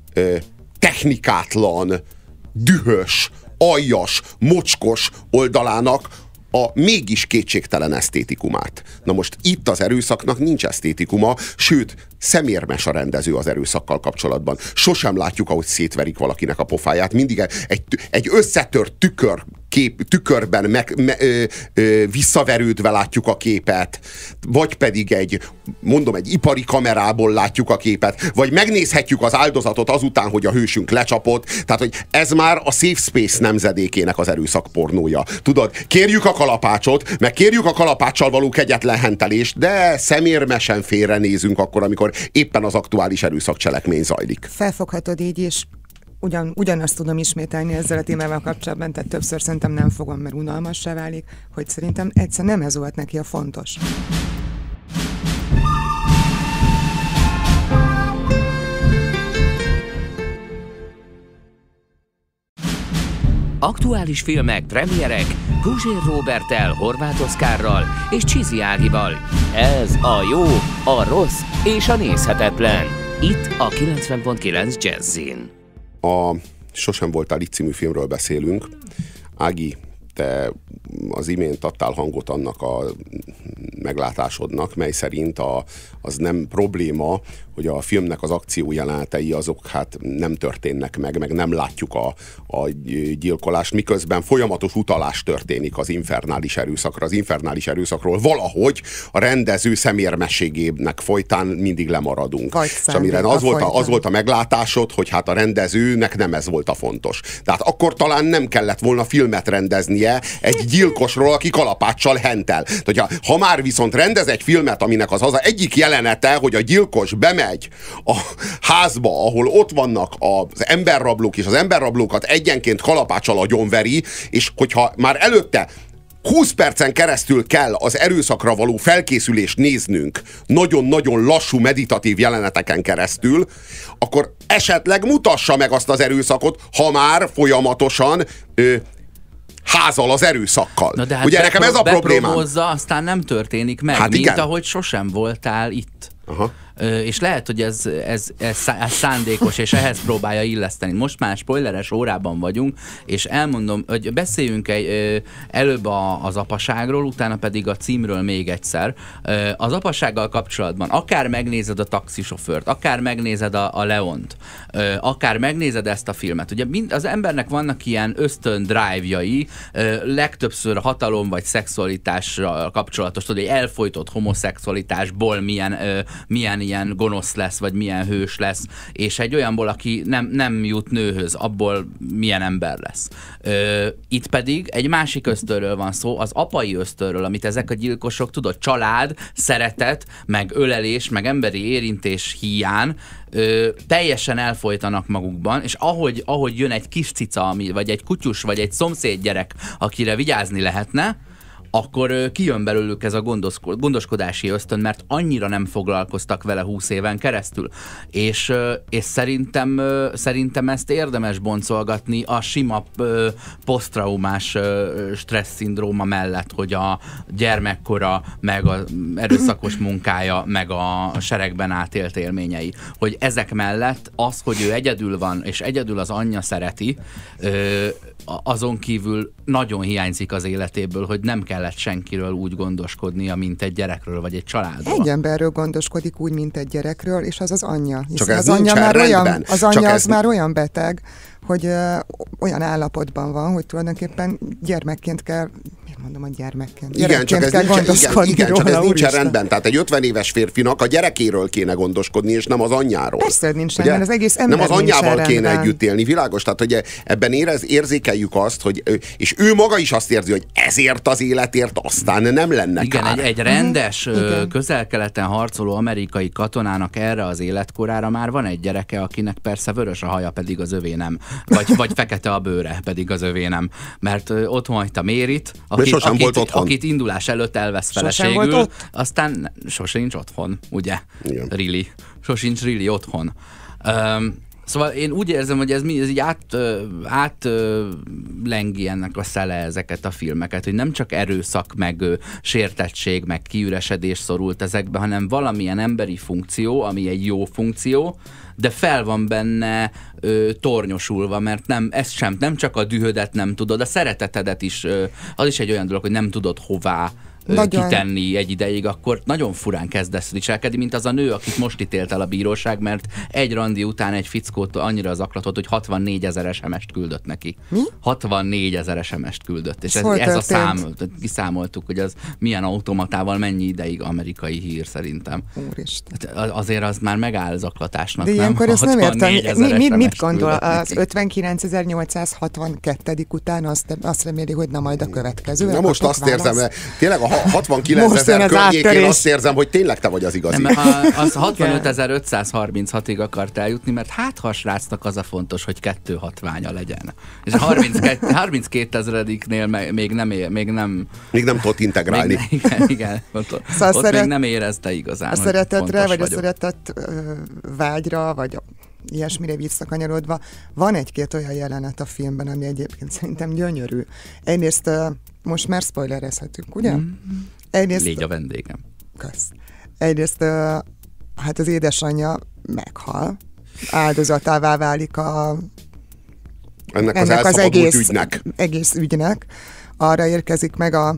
technikátlan, dühös, aljas, mocskos oldalának a mégis kétségtelen esztétikumát. Na most itt az erőszaknak nincs esztétikuma, sőt, szemérmes a rendező az erőszakkal kapcsolatban. Sosem látjuk, ahogy szétverik valakinek a pofáját, mindig egy, egy összetört tükör kép, tükörben meg, me, ö, ö, visszaverődve látjuk a képet, vagy pedig egy, mondom, egy ipari kamerából látjuk a képet, vagy megnézhetjük az áldozatot azután, hogy a hősünk lecsapott. Tehát, hogy ez már a Safe Space nemzedékének az erőszakpornója. Tudod, kérjük a kalapácsot, meg kérjük a kalapáccsal való kegyetlen hentelést, de szemérmesen félrenézünk akkor, amikor éppen az aktuális erőszakcselekmény zajlik. Felfoghatod így is. Ugyan, ugyanazt tudom ismételni ezzel a témával kapcsolatban, tehát többször szerintem nem fogom, mert unalmassá válik, hogy szerintem egyszer nem ez volt neki a fontos. Aktuális filmek, premierek Puzsér Róberttel, Horváth Oszkárral és Csizi Ágival. Ez a jó, a rossz és a nézhetetlen. Itt a kilencven pont kilenc Jazzin. A Sosem voltál itt című filmről beszélünk. Ági, te az imént adtál hangot annak a meglátásodnak, mely szerint a, az nem probléma, hogy a filmnek az akciójelenetei azok hát nem történnek meg, meg nem látjuk a, a gyilkolást, miközben folyamatos utalás történik az infernális erőszakra. Az infernális erőszakról valahogy a rendező szemérmességének folytán mindig lemaradunk. És amire az volt, a, az volt a meglátásod, hogy hát a rendezőnek nem ez volt a fontos. Tehát akkor talán nem kellett volna filmet rendeznie egy gyilkosról, aki kalapáccsal hentel. Tehát, ha már viszont rendez egy filmet, aminek az az egyik jelenete, hogy a gyilkos bemegy a házba, ahol ott vannak az emberrablók, és az emberrablókat egyenként kalapáccsal agyonveri, és hogyha már előtte húsz percen keresztül kell az erőszakra való felkészülést néznünk, nagyon-nagyon lassú meditatív jeleneteken keresztül, akkor esetleg mutassa meg azt az erőszakot, ha már folyamatosan ö, házal az erőszakkal. Na de hát ugye nekem ez a problémám. Aztán nem történik meg, hát mint igen. ahogy sosem voltál itt. Aha. Ö, és lehet, hogy ez, ez, ez, ez szándékos, és ehhez próbálja illeszteni. Most már spoileres órában vagyunk, és elmondom, hogy beszéljünk egy, ö, előbb a, az apaságról, utána pedig a címről még egyszer. Ö, az apasággal kapcsolatban akár megnézed a taxisofőrt, akár megnézed a, a Leont, ö, akár megnézed ezt a filmet. Ugye mind, az embernek vannak ilyen ösztön drive-jai, ö, legtöbbször hatalom vagy szexualitásra kapcsolatos, tudod, egy elfojtott homoszexualitásból milyen, ö, milyen ilyen gonosz lesz, vagy milyen hős lesz, és egy olyanból, aki nem, nem jut nőhöz, abból milyen ember lesz. Ö, itt pedig egy másik ösztönről van szó, az apai ösztönről, amit ezek a gyilkosok, tudod, család, szeretet, meg ölelés, meg emberi érintés híján ö, teljesen elfojtanak magukban, és ahogy, ahogy jön egy kis cica, ami, vagy egy kutyus, vagy egy szomszéd gyerek, akire vigyázni lehetne, akkor kijön belőlük ez a gondosko- gondoskodási ösztön, mert annyira nem foglalkoztak vele húsz éven keresztül. És, és szerintem, szerintem ezt érdemes boncolgatni a sima posztraumás stressz-szindróma mellett, hogy a gyermekkora, meg az erőszakos munkája, meg a seregben átélt élményei. Hogy ezek mellett az, hogy ő egyedül van, és egyedül az anyja szereti, azon kívül nagyon hiányzik az életéből, hogy nem kellett senkiről úgy gondoskodnia, mint egy gyerekről, vagy egy családról. Egy emberről gondoskodik úgy, mint egy gyerekről, és az az anyja. Csak ez az anyja már rendben. olyan, az anyja Csak az ez... már olyan beteg, hogy ö, olyan állapotban van, hogy tulajdonképpen gyermekként kell, miért mondom a gyermekként? Igen, csak ez, kell nincs, igen, igen, róla, csak ez nincsen úristen. rendben. Tehát egy ötven éves férfinak a gyerekéről kéne gondoskodni, és nem az anyjáról. Persze, nincs Ugye? rendben, az egész ember nem az anyjával kéne rendben. együtt élni, világos? Tehát, hogy ebben érez, érzékeljük azt, hogy, és ő maga is azt érzi, hogy ezért az életért aztán nem lenne Igen, kár. egy, egy rendes, uh-huh. közel-keleten harcoló amerikai katonának erre az életkorára már van egy gyereke, akinek persze vörös a haja, pedig az övé nem. Vagy, vagy fekete a bőre, pedig az övé nem. Mert ö, otthon hagyta Mérit, akit, sosem akit, volt otthon. akit indulás előtt elvesz Sosem volt feleségül, ott? aztán sose nincs otthon, ugye? Igen. Really. Sosincs really otthon. Um, Szóval én úgy érzem, hogy ez, ez így át, át lengi ennek a szele ezeket a filmeket, hogy nem csak erőszak, meg ö, sértettség, meg kiüresedés szorult ezekbe, hanem valamilyen emberi funkció, ami egy jó funkció, de fel van benne ö, tornyosulva, mert nem, ez sem, nem csak a dühödet nem tudod, a szeretetedet is, ö, az is egy olyan dolog, hogy nem tudod hová Nagyon. kitenni egy ideig, akkor nagyon furán kezdesz viselkedni, mint az a nő, akit most ítélt el a bíróság, mert egy randi után egy fickót annyira zaklatott, hogy hatvannégy ezer es em est küldött neki. Mi? hatvannégy ezer es em est küldött. És ez, Hol ez a történt? szám, kiszámoltuk, hogy az milyen automatával mennyi ideig amerikai hír szerintem. Úristen. Hát azért az már megáll zaklatásnak, De nem? ilyenkor ezt nem értem. Mi, mit, mit gondol küldött az neki. ötvenkilencezer-nyolcszázhatvankettő után azt, azt reméli, hogy na majd a következő. Na most azt érzem, mert tényleg a hatvankilenc Most jön ezer az környékén áttörés. azt érzem, hogy tényleg te vagy az igazi. Nem, a- az hatvanötezer-ötszázharminchatig akart eljutni, mert hát ha a srácnak az a fontos, hogy kettő hatványa legyen. És a harminckétezrediknél még nem, ér, még nem... Még nem tudott integrálni. Még, igen, igen. Ott, Szóval ott szeret- még nem érezte igazán, A hogy szeretetre, fontos vagy a vagyok. szeretet ö, vágyra, vagy a, ilyesmire visszakanyarodva, van egy-két olyan jelenet a filmben, ami egyébként szerintem gyönyörű. Egyrészt ö, most már spoilerezhetünk, ugye? Mm. Egyrészt, Légy a vendégem. kösz. Egyrészt ö, hát az édesanyja meghal, áldozatává válik a, Ennek az ennek az elszabadult egész ügynek. egész ügynek. Arra érkezik meg a,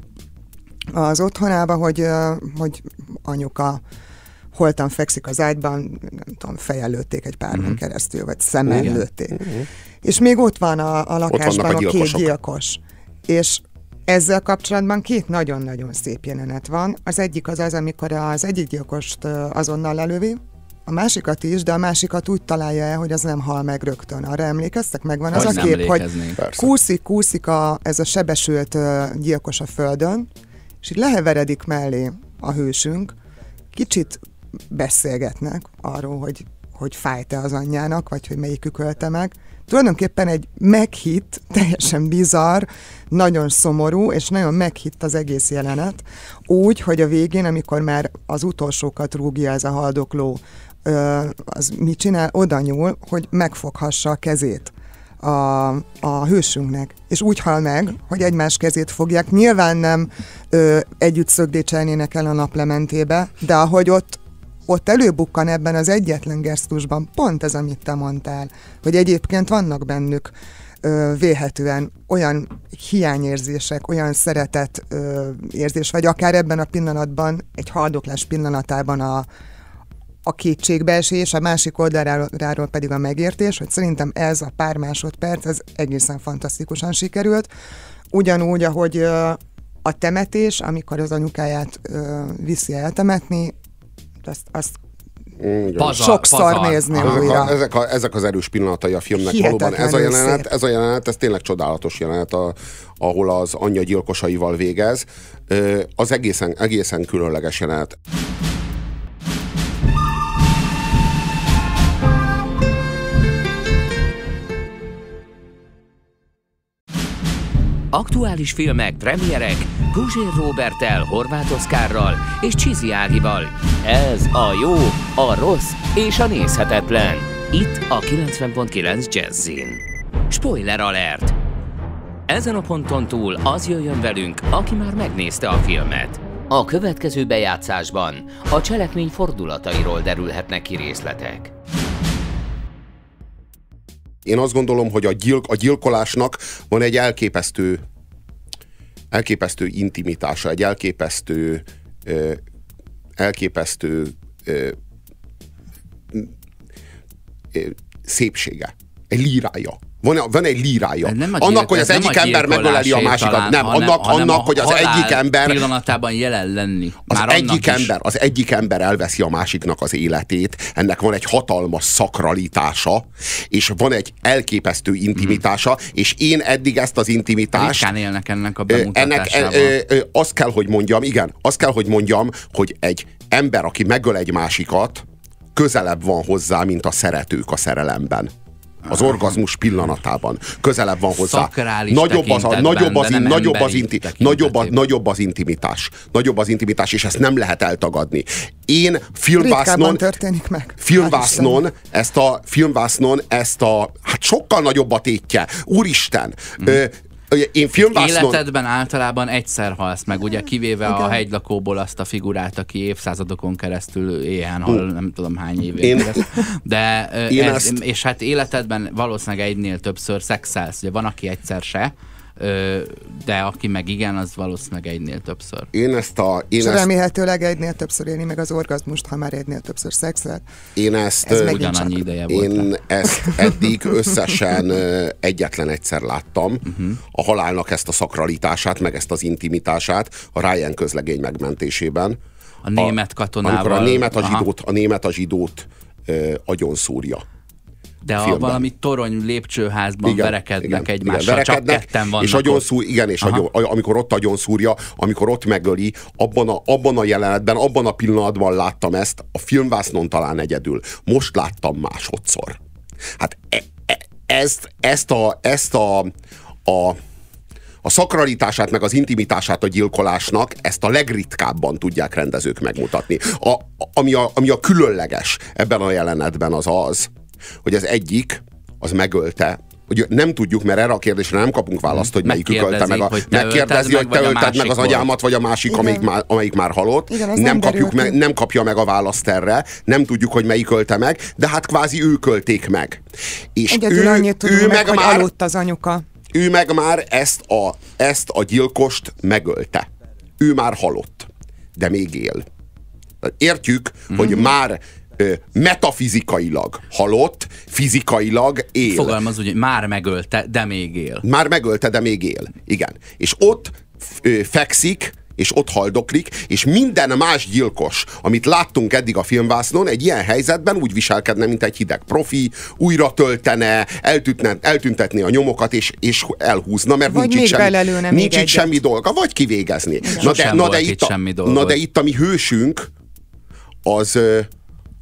az otthonába, hogy, ö, hogy anyuka holtan fekszik az ágyban, nem tudom, fejjel lőtték egy páron Mhm. keresztül, vagy szemmel Igen. lőtték. És még ott van a, a lakásban vannak a a, két gyilkosok. gyilkos. És ezzel kapcsolatban két nagyon-nagyon szép jelenet van. Az egyik az az, amikor az egyik gyilkost ö, azonnal lelövi, a másikat is, de a másikat úgy találja el, hogy az nem hal meg rögtön. Arra emlékeztek? Megvan az Hogy a nem kép, hogy emlékeznénk. Persze. kúszik, kúszik a, ez a sebesült ö, gyilkos a földön, és így leheveredik mellé a hősünk, kicsit beszélgetnek arról, hogy, hogy fájt-e az anyjának, vagy hogy melyikük ölte meg, tulajdonképpen egy meghitt, teljesen bizarr, nagyon szomorú, és nagyon meghitt az egész jelenet. Úgy, hogy a végén, amikor már az utolsókat rúgja ez a haldokló, az mit csinál? Oda nyúl, hogy megfoghassa a kezét a, a hősünknek. És úgy hal meg, hogy egymás kezét fogják. Nyilván nem ö, együtt szögdécselnének el a naplementébe, de ahogy ott, ott előbukkan ebben az egyetlen gesztusban, pont ez, amit te mondtál, hogy egyébként vannak bennük ö, vélhetően olyan hiányérzések, olyan szeretet ö, érzés, vagy akár ebben a pillanatban, egy haldoklás pillanatában a a kétségbeesés, a másik oldaláról pedig a megértés, hogy szerintem ez a pár másodperc, ez egészen fantasztikusan sikerült. Ugyanúgy, ahogy a temetés, amikor az anyukáját viszi eltemetni, azt, azt Pazar, sokszor pazar. nézni ezek, újra. a, ezek, a, ezek az erős pillanatai a filmnek. Hihetetlenül Valóban ez a jelenet, szép. ez a jelenet, ez tényleg csodálatos jelenet, a, ahol az anyja gyilkosaival végez. Az egészen, egészen különleges jelenet. Aktuális filmek, premierek Guzsér Róberttel, Horváth Oszkárral és Csizi Ágival. Ez a jó, a rossz és a nézhetetlen. Itt a kilencven pont kilenc Jazzin. Spoiler alert! Ezen a ponton túl az jöjjön velünk, aki már megnézte a filmet. A következő bejátszásban a cselekmény fordulatairól derülhetnek ki részletek. Én azt gondolom, hogy a, gyilk, a gyilkolásnak van egy elképesztő, elképesztő intimitása, egy elképesztő, ö, elképesztő ö, ö, szépsége, egy lírája. Van, van egy lírája. Annak, hogy az egyik ember megöleli a másikat. Talán, nem, hanem, annak, hanem annak hogy az egyik ember pillanatában jelen lenni. Az Már egyik, is. ember, az egyik ember elveszi a másiknak az életét, ennek van egy hatalmas szakralitása, és van egy elképesztő intimitása, hmm. és én eddig ezt az intimitást... Ritkán élnek ennek a ennek, bemutatásában. ö, ö, azt kell, hogy mondjam, igen, azt kell, hogy mondjam, hogy egy ember, aki megöl egy másikat, közelebb van hozzá, mint a szeretők a szerelemben. Az orgazmus pillanatában. Közelebb van hozzá. Szakrális Nagyobb az, a, nagyobb, az, de nem nagyobb, az emberi inti, nagyobb, a, nagyobb az intimitás. Nagyobb az intimitás, és ezt nem lehet eltagadni. Én filmvásznon, történik meg. filmvásznon ezt a, filmvásznon ezt a, hát sokkal nagyobb a tétje. Úristen! Mm. Ö, Én filmvásznon... Életedben általában egyszer halsz meg, ugye kivéve igen. a hegylakóból azt a figurát, aki évszázadokon keresztül éhen hal, uh. nem tudom hány évig. Én... De, ez, ezt... és hát életedben valószínűleg egynél többször szexelsz. Ugye van, aki egyszer se, de aki meg igen, az valószínűleg egynél többször. Én ezt a... Én és ezt... remélhetőleg egynél többször élni meg az orgazmust, ha már egynél többször szexel. Én ezt... Ez ugyanannyi ideje volt. Én ezt eddig összesen egyetlen egyszer láttam. Uh-huh. A halálnak ezt a szakralitását, meg ezt az intimitását a Ryan közlegény megmentésében. A német katonával. Amikor a német a zsidót, a német a zsidót ö, agyonszúrja. De a valami torony lépcsőházban igen, verekednek igen, egymással, igen, verekednek, csak ketten vannak. És agyonszúr, igen, és agyon, amikor ott agyonszúrja, amikor ott megöli, abban a, abban a jelenetben, abban a pillanatban láttam ezt, a filmvásznon talán egyedül. Most láttam másodszor. Hát e, e, ezt, ezt a, ezt a, a a szakralitását, meg az intimitását a gyilkolásnak, ezt a legritkábban tudják rendezők megmutatni. A, ami, a, ami a különleges ebben a jelenetben az az, hogy az egyik, az megölte. Ugye nem tudjuk, mert erre a kérdésre nem kapunk választ, hogy melyik ölte meg. A, megkérdezi, hogy te ölted meg az agyámat, vagy a másik, amelyik már, amelyik már halott. Igen, nem, nem, kapjuk meg, nem kapja meg a választ erre. Nem tudjuk, hogy melyik ölte meg, de hát kvázi ők ölték meg. És egyedül ő, annyit tudunk ő meg, meg hogy már, aludt az anyuka. Ő meg már ezt a, ezt a gyilkost megölte. Ő már halott, de még él. Értjük, mm-hmm. hogy már metafizikailag halott, fizikailag él. Fogalmaz úgy, hogy már megölte, de még él. Már megölte, de még él. Igen. És ott ö, fekszik, és ott haldoklik, és minden más gyilkos, amit láttunk eddig a filmvásznon, egy ilyen helyzetben úgy viselkedne, mint egy hideg profi, újra töltene, eltűntne, eltüntetné a nyomokat, és, és elhúzna, mert vagy nincs itt, semmi, nincs itt egyet. semmi dolga, vagy kivégezni. Na de, na, de itt a, na de itt a mi hősünk, az,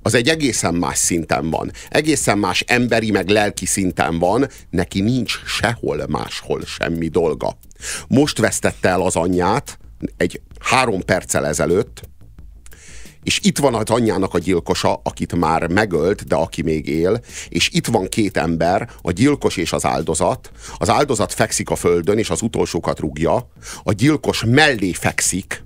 az egy egészen más szinten van. Egészen más emberi meg lelki szinten van, neki nincs sehol máshol semmi dolga. Most vesztette el az anyját egy három perccel ezelőtt, és itt van az anyjának a gyilkosa, akit már megölt, de aki még él, és itt van két ember, a gyilkos és az áldozat. Az áldozat fekszik a földön, és az utolsókat rúgja. A gyilkos mellé fekszik,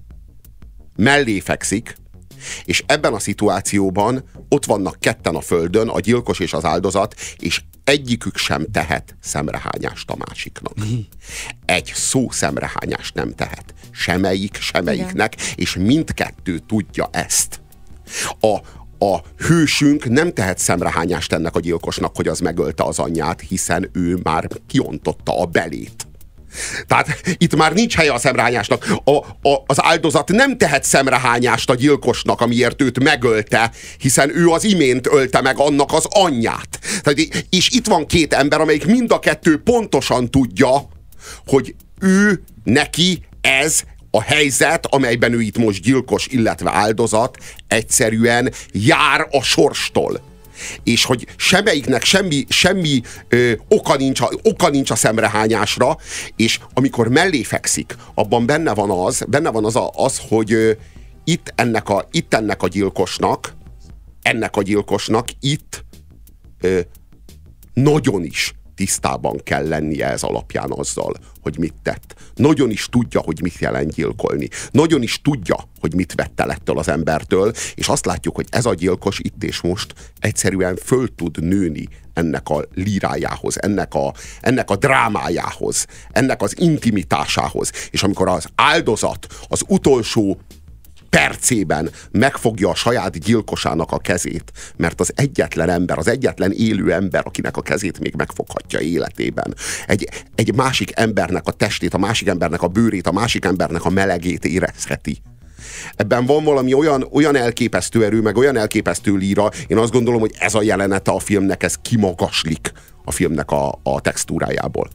mellé fekszik, és ebben a szituációban ott vannak ketten a földön, a gyilkos és az áldozat, és egyikük sem tehet szemrehányást a másiknak. Egy szó szemrehányást nem tehet. Semmelyik, semmelyiknek, és mindkettő tudja ezt. A, a hősünk nem tehet szemrehányást ennek a gyilkosnak, hogy az megölte az anyját, hiszen ő már kiontotta a belét. Tehát itt már nincs helye a szemrehányásnak. A, a, az áldozat nem tehet szemrehányást a gyilkosnak, amiért őt megölte, hiszen ő az imént ölte meg annak az anyját. Tehát, és itt van két ember, amelyik mind a kettő pontosan tudja, hogy ő, neki ez a helyzet, amelyben ő itt most gyilkos, illetve áldozat, egyszerűen jár a sorstól. És hogy semmelyiknek semmi, semmi ö, oka, nincs a, oka nincs a szemrehányásra, és amikor mellé fekszik, abban benne van az, benne van az, a, az hogy ö, itt, ennek a, itt ennek a gyilkosnak, ennek a gyilkosnak itt ö, nagyon is tisztában kell lennie ez alapján azzal, hogy mit tett. Nagyon is tudja, hogy mit jelent gyilkolni. Nagyon is tudja, hogy mit vett el ettől az embertől, és azt látjuk, hogy ez a gyilkos itt és most egyszerűen föl tud nőni ennek a lírájához, ennek a, ennek a drámájához, ennek az intimitásához. És amikor az áldozat az utolsó percében megfogja a saját gyilkosának a kezét, mert az egyetlen ember, az egyetlen élő ember, akinek a kezét még megfoghatja életében. Egy, egy másik embernek a testét, a másik embernek a bőrét, a másik embernek a melegét érezheti. Ebben van valami olyan, olyan elképesztő erő, meg olyan elképesztő líra, én azt gondolom, hogy ez a jelenete a filmnek, ez kimagaslik a filmnek a, a textúrájából.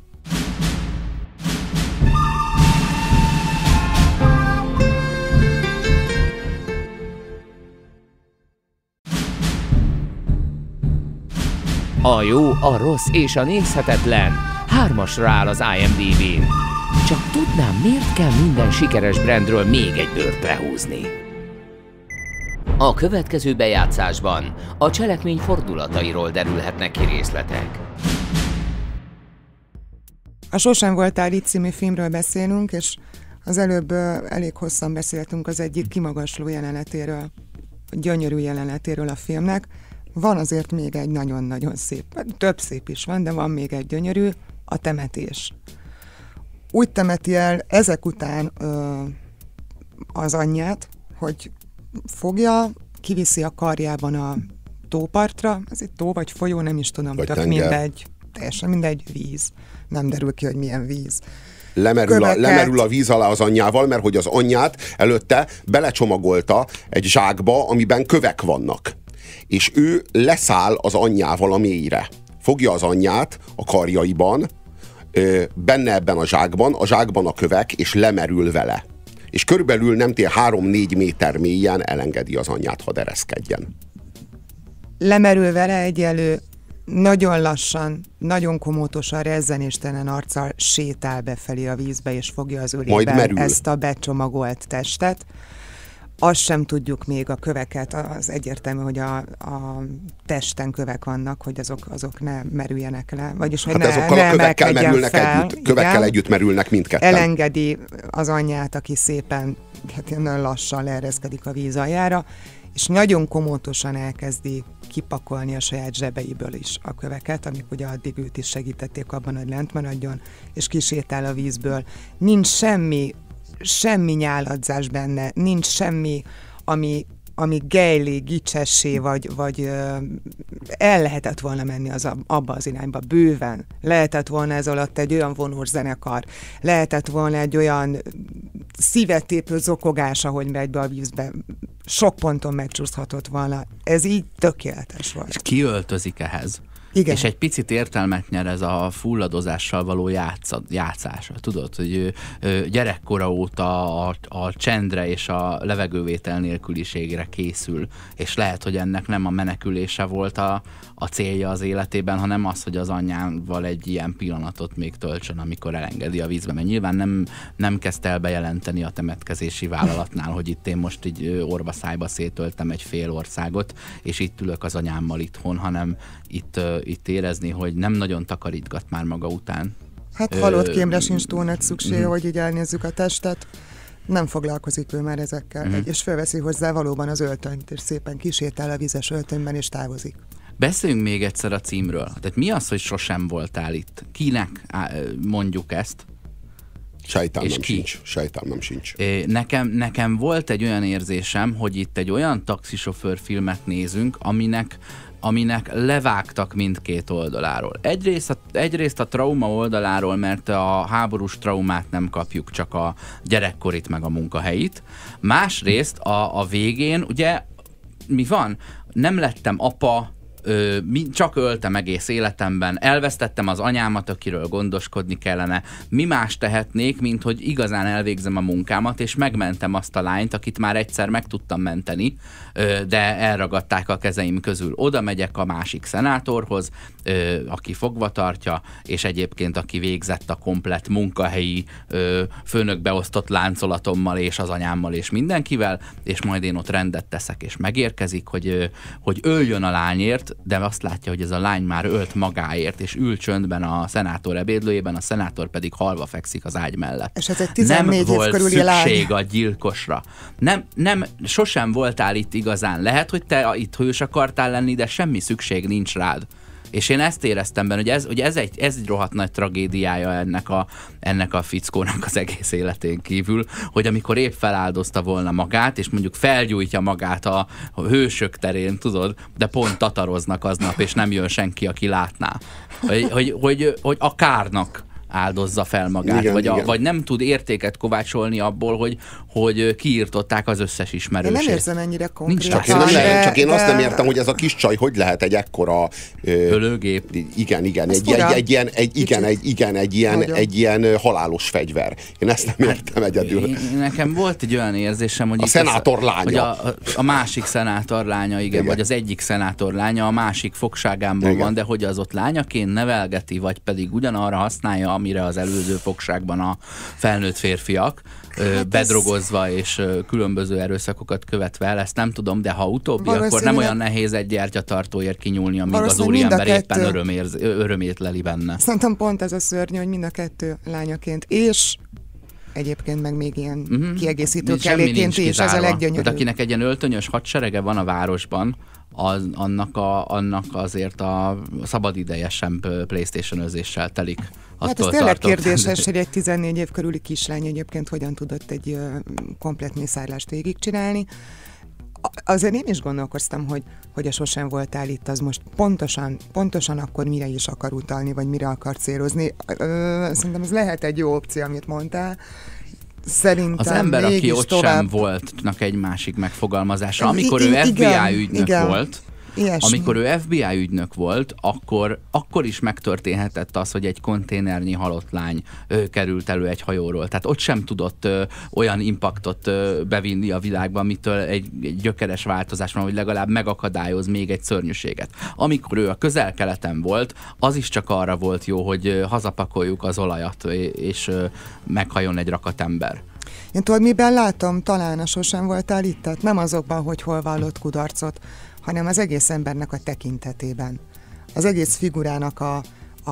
A jó, a rossz és a nézhetetlen hármasra áll az I M D B-n. Csak tudnám, miért kell minden sikeres brandről még egy bőrt lehúzni. A következő bejátszásban a cselekmény fordulatairól derülhetnek ki részletek. A Sosem voltál itt című filmről beszélünk, és az előbb elég hosszan beszéltünk az egyik kimagasló jelenetéről, gyönyörű jelenetéről a filmnek. Van azért még egy nagyon-nagyon szép, több szép is van, de van még egy gyönyörű, a temetés. Úgy temeti el ezek után ö, az anyját, hogy fogja, kiviszi a karjában a tópartra, ez egy tó vagy folyó, nem is tudom, vagy tök tenger. mindegy, teljesen mindegy, víz. Nem derül ki, hogy milyen víz. Lemerül a, lemerül a víz alá az anyjával, mert hogy az anyját előtte belecsomagolta egy zsákba, amiben kövek vannak. És ő leszáll az anyjával a mélyre. Fogja az anyját a karjaiban, benne ebben a zsákban, a zsákban a kövek, és lemerül vele. És körülbelül nem tér három-négy méter mélyen elengedi az anyját, ha ereszkedjen. Lemerül vele egyelő, nagyon lassan, nagyon komótosan, rezzenéstelen arccal sétál befelé a vízbe, és fogja az ölében ezt a becsomagolt testet. Azt sem tudjuk még a köveket, az egyértelmű, hogy a, a testen kövek vannak, hogy azok, azok ne merüljenek le. Vagyis, hogy hát ne, azokkal ne a kövekkel merülnek fel, együtt. Kövekkel igen, együtt merülnek mindketten. Elengedi az anyját, aki szépen, hát nagyon lassan leereszkedik a víz aljára, és nagyon komótosan elkezdi kipakolni a saját zsebeiből is a köveket, amik ugye addig őt is segítették abban, hogy lent maradjon, és kisétál a vízből. Nincs semmi semmi nyáladzás benne, nincs semmi, ami, ami gejlé, gicsessé, vagy, vagy ö, el lehetett volna menni az abba az irányba, bőven. Lehetett volna ez alatt egy olyan vonós zenekar, lehetett volna egy olyan szívettépő zokogás, ahogy megy be a vízbe. Sok ponton megcsúszhatott volna. Ez így tökéletes volt. És ki öltözik ehhez? Igen. És egy picit értelmet nyer ez a fulladozással való játsza, játszása. Tudod, hogy ö, gyerekkora óta a, a csendre és a levegővétel nélküliségre készül, és lehet, hogy ennek nem a menekülése volt a, a célja az életében, hanem az, hogy az anyjával egy ilyen pillanatot még töltsön, amikor elengedi a vízbe. Mert nyilván nem, nem kezdte el bejelenteni a temetkezési vállalatnál, hogy itt én most így orvaszájba szétöltem egy fél országot, és itt ülök az anyámmal itthon, hanem itt, itt érezni, hogy nem nagyon takarítgat már maga után. Hát halott kémre sincs túl nagy szükség, mm. hogy így elnézzük a testet. Nem foglalkozik ő már ezekkel, mm. és felveszi hozzá valóban az öltönyt, és szépen kisétál a vizes öltönyben, és távozik. Beszéljünk még egyszer a címről. Tehát mi az, hogy sosem voltál itt? Kinek mondjuk ezt? Sejtelmem sincs. Sejtelmem sincs. Nekem, nekem volt egy olyan érzésem, hogy itt egy olyan taxisofőr filmet nézünk, aminek aminek levágtak mindkét oldaláról. Egyrészt a, egyrészt a trauma oldaláról, mert a háborús traumát nem kapjuk, csak a gyerekkorit meg a munkahelyit. Másrészt a, a végén, ugye mi van? Nem lettem apa, Ö, csak öltem egész életemben, elvesztettem az anyámat, akiről gondoskodni kellene. Mi más tehetnék, mint hogy igazán elvégzem a munkámat, és megmentem azt a lányt, akit már egyszer meg tudtam menteni, ö, de elragadták a kezeim közül. Oda megyek a másik szenátorhoz, ö, aki fogva tartja, és egyébként aki végzett a komplett munkahelyi ö, főnökbeosztott láncolatommal, és az anyámmal, és mindenkivel, és majd én ott rendet teszek, és megérkezik, hogy, ö, hogy öljön a lányért, de azt látja, hogy ez a lány már ölt magáért, és ül csöndben a szenátor ebédlőjében, a szenátor pedig halva fekszik az ágy mellett. És ez egy tizennégy nem év körüli lány. volt szükség a gyilkosra. Nem, nem, sosem voltál itt igazán. Lehet, hogy te itt hős akartál lenni, de semmi szükség nincs rád. És én ezt éreztem benne, hogy ez, hogy ez, egy, ez egy rohadt nagy tragédiája ennek a, ennek a fickónak az egész életén kívül, hogy amikor épp feláldozta volna magát, és mondjuk felgyújtja magát a, a hősök terén, tudod, de pont tataroznak aznap, és nem jön senki, aki látná. Hogy, hogy, hogy, hogy a kárnak áldozza fel magát, igen, vagy, a, vagy nem tud értéket kovácsolni abból, hogy, hogy kiírtották az összes ismerősét. Én nem érzem ennyire konkrétan. Csak én, nem de, csak én de... azt nem értem, hogy ez a kis csaj hogy lehet egy ekkora... Ölőgép. Igen, igen, egy, egy, egy, ilyen, egy, igen, egy, igen egy, ilyen, egy ilyen halálos fegyver. Én ezt nem értem egyedül. Én, nekem volt egy olyan érzésem, hogy... A szenátor lánya. Hogy a, a, a másik szenátor lánya, igen, igen, vagy az egyik szenátor lánya a másik fogságámból igen. van, de hogy az ott lányaként nevelgeti, vagy pedig ugyanarra használja, amire az előző fogságban a felnőtt férfiak, hát bedrogozva ez... és különböző erőszakokat követve el, ezt nem tudom, de ha utóbbi, akkor nem olyan nehéz egy gyertyatartóért kinyúlni, amíg az úriember éppen örömérz, örömét leli benne. Szerintem pont ez a szörnyű, hogy mind a kettő lányaként, és egyébként meg még ilyen uh-huh. kiegészítő kelléként is, ez a leggyönyörűbb. Akinek egy ilyen öltönyös hadserege van a városban, az, annak, a, annak azért a szabadideje sem PlayStation-özéssel telik. Hát ez tényleg kérdéses, hogy egy tizennégy év körüli kislány egyébként hogyan tudott egy uh, komplett mészárlást végigcsinálni. Azért én is gondolkoztam, hogy, hogy a sosem voltál itt, az most pontosan, pontosan akkor mire is akar utalni, vagy mire akar célozni. Ö, szerintem ez lehet egy jó opció, amit mondtál. Szerintem az ember, aki ott tovább... sem voltnak egy másik megfogalmazása. Amikor I- ő ef bé i ügynök igen. volt, Ilyesmi. Amikor ő ef bé i ügynök volt, akkor, akkor is megtörténhetett az, hogy egy konténernyi halott lány ö, került elő egy hajóról. Tehát ott sem tudott ö, olyan impaktot ö, bevinni a világba, amitől egy, egy gyökeres változás van, hogy legalább megakadályoz még egy szörnyűséget. Amikor ő a Közel-Keleten volt, az is csak arra volt jó, hogy ö, hazapakoljuk az olajat, és ö, meghajjon egy rakat ember. Én tudod, miben látom? Talán a sosem voltál itt, tehát nem azokban, hogy hol vallott kudarcot, hanem az egész embernek a tekintetében. Az egész figurának a, a,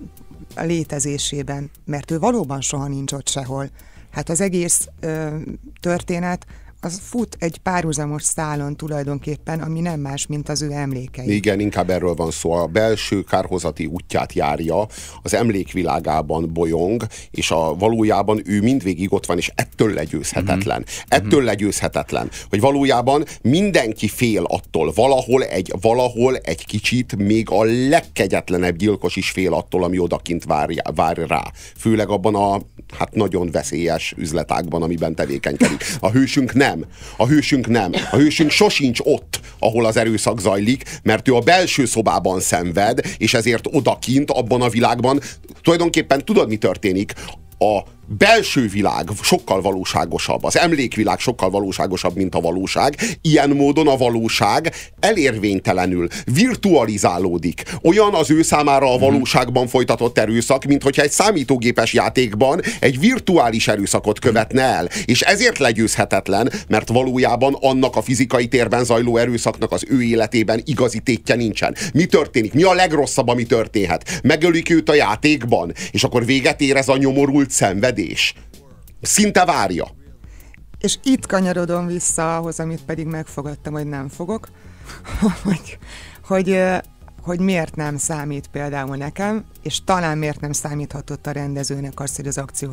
a létezésében, mert ő valóban soha nincs ott sehol. Hát az egész ö, történet, az fut egy párhuzamos szálon tulajdonképpen, ami nem más, mint az ő emlékei. Igen, inkább erről van szó. A belső kárhozati útját járja, az emlékvilágában bolyong, és a valójában ő mindvégig ott van, és ettől legyőzhetetlen. Mm-hmm. Ettől legyőzhetetlen, hogy valójában mindenki fél attól. Valahol egy, valahol egy kicsit még a legkegyetlenebb gyilkos is fél attól, ami odakint vár, vár rá. Főleg abban a hát nagyon veszélyes üzletágban, amiben tevékenykedik. A hősünk nem. nem. A hősünk nem. A hősünk sosincs ott, ahol az erőszak zajlik, mert ő a belső szobában szenved, és ezért odakint, abban a világban tulajdonképpen tudod, mi történik? A belső világ sokkal valóságosabb, az emlékvilág sokkal valóságosabb, mint a valóság. Ilyen módon a valóság elérvénytelenül, virtualizálódik. Olyan az ő számára a valóságban folytatott erőszak, mint hogyha egy számítógépes játékban egy virtuális erőszakot követne el. És ezért legyőzhetetlen, mert valójában annak a fizikai térben zajló erőszaknak az ő életében igazi tétje nincsen. Mi történik? Mi a legrosszabb, ami történhet? Megölik őt a játékban, és akkor véget ér ez a nyomorult szenvedés. Szinte várja. És itt kanyarodom vissza ahhoz, amit pedig megfogadtam, hogy nem fogok, hogy, hogy, hogy miért nem számít például nekem, és talán miért nem számíthatott a rendezőnek azt, hogy az akció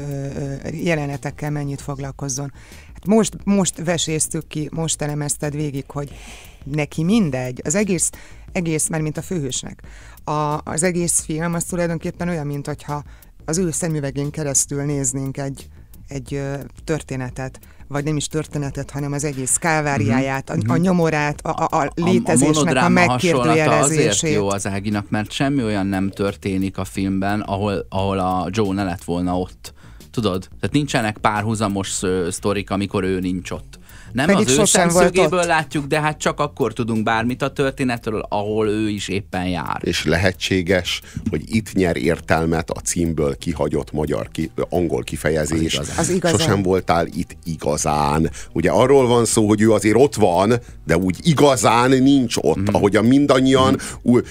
jelenetekkel mennyit foglalkozzon. Hát most, most veséztük ki, most elemezted végig, hogy neki mindegy, az egész, egész már mint a főhősnek. A, az egész film az tulajdonképpen olyan, mint hogyha az ő szemüvegén keresztül néznénk egy, egy ö, történetet, vagy nem is történetet, hanem az egész káváriáját, a, a nyomorát, a, a, a létezésnek a, a, a megkérdőjelezését. Azért jó az Áginak, mert semmi olyan nem történik a filmben, ahol, ahol a Joe ne lett volna ott. Tudod? Tehát nincsenek párhuzamos sztorik, amikor ő nincs ott. Nem pedig az ő szemszögéből látjuk, de hát csak akkor tudunk bármit a történetről, ahol ő is éppen jár. És lehetséges, hogy itt nyer értelmet a címből kihagyott magyar, ki, angol kifejezés. Az igazán. Az igazán. Sosem voltál itt igazán. Ugye arról van szó, hogy ő azért ott van, de úgy igazán nincs ott, mm. ahogyan mindannyian... Mm. Ú,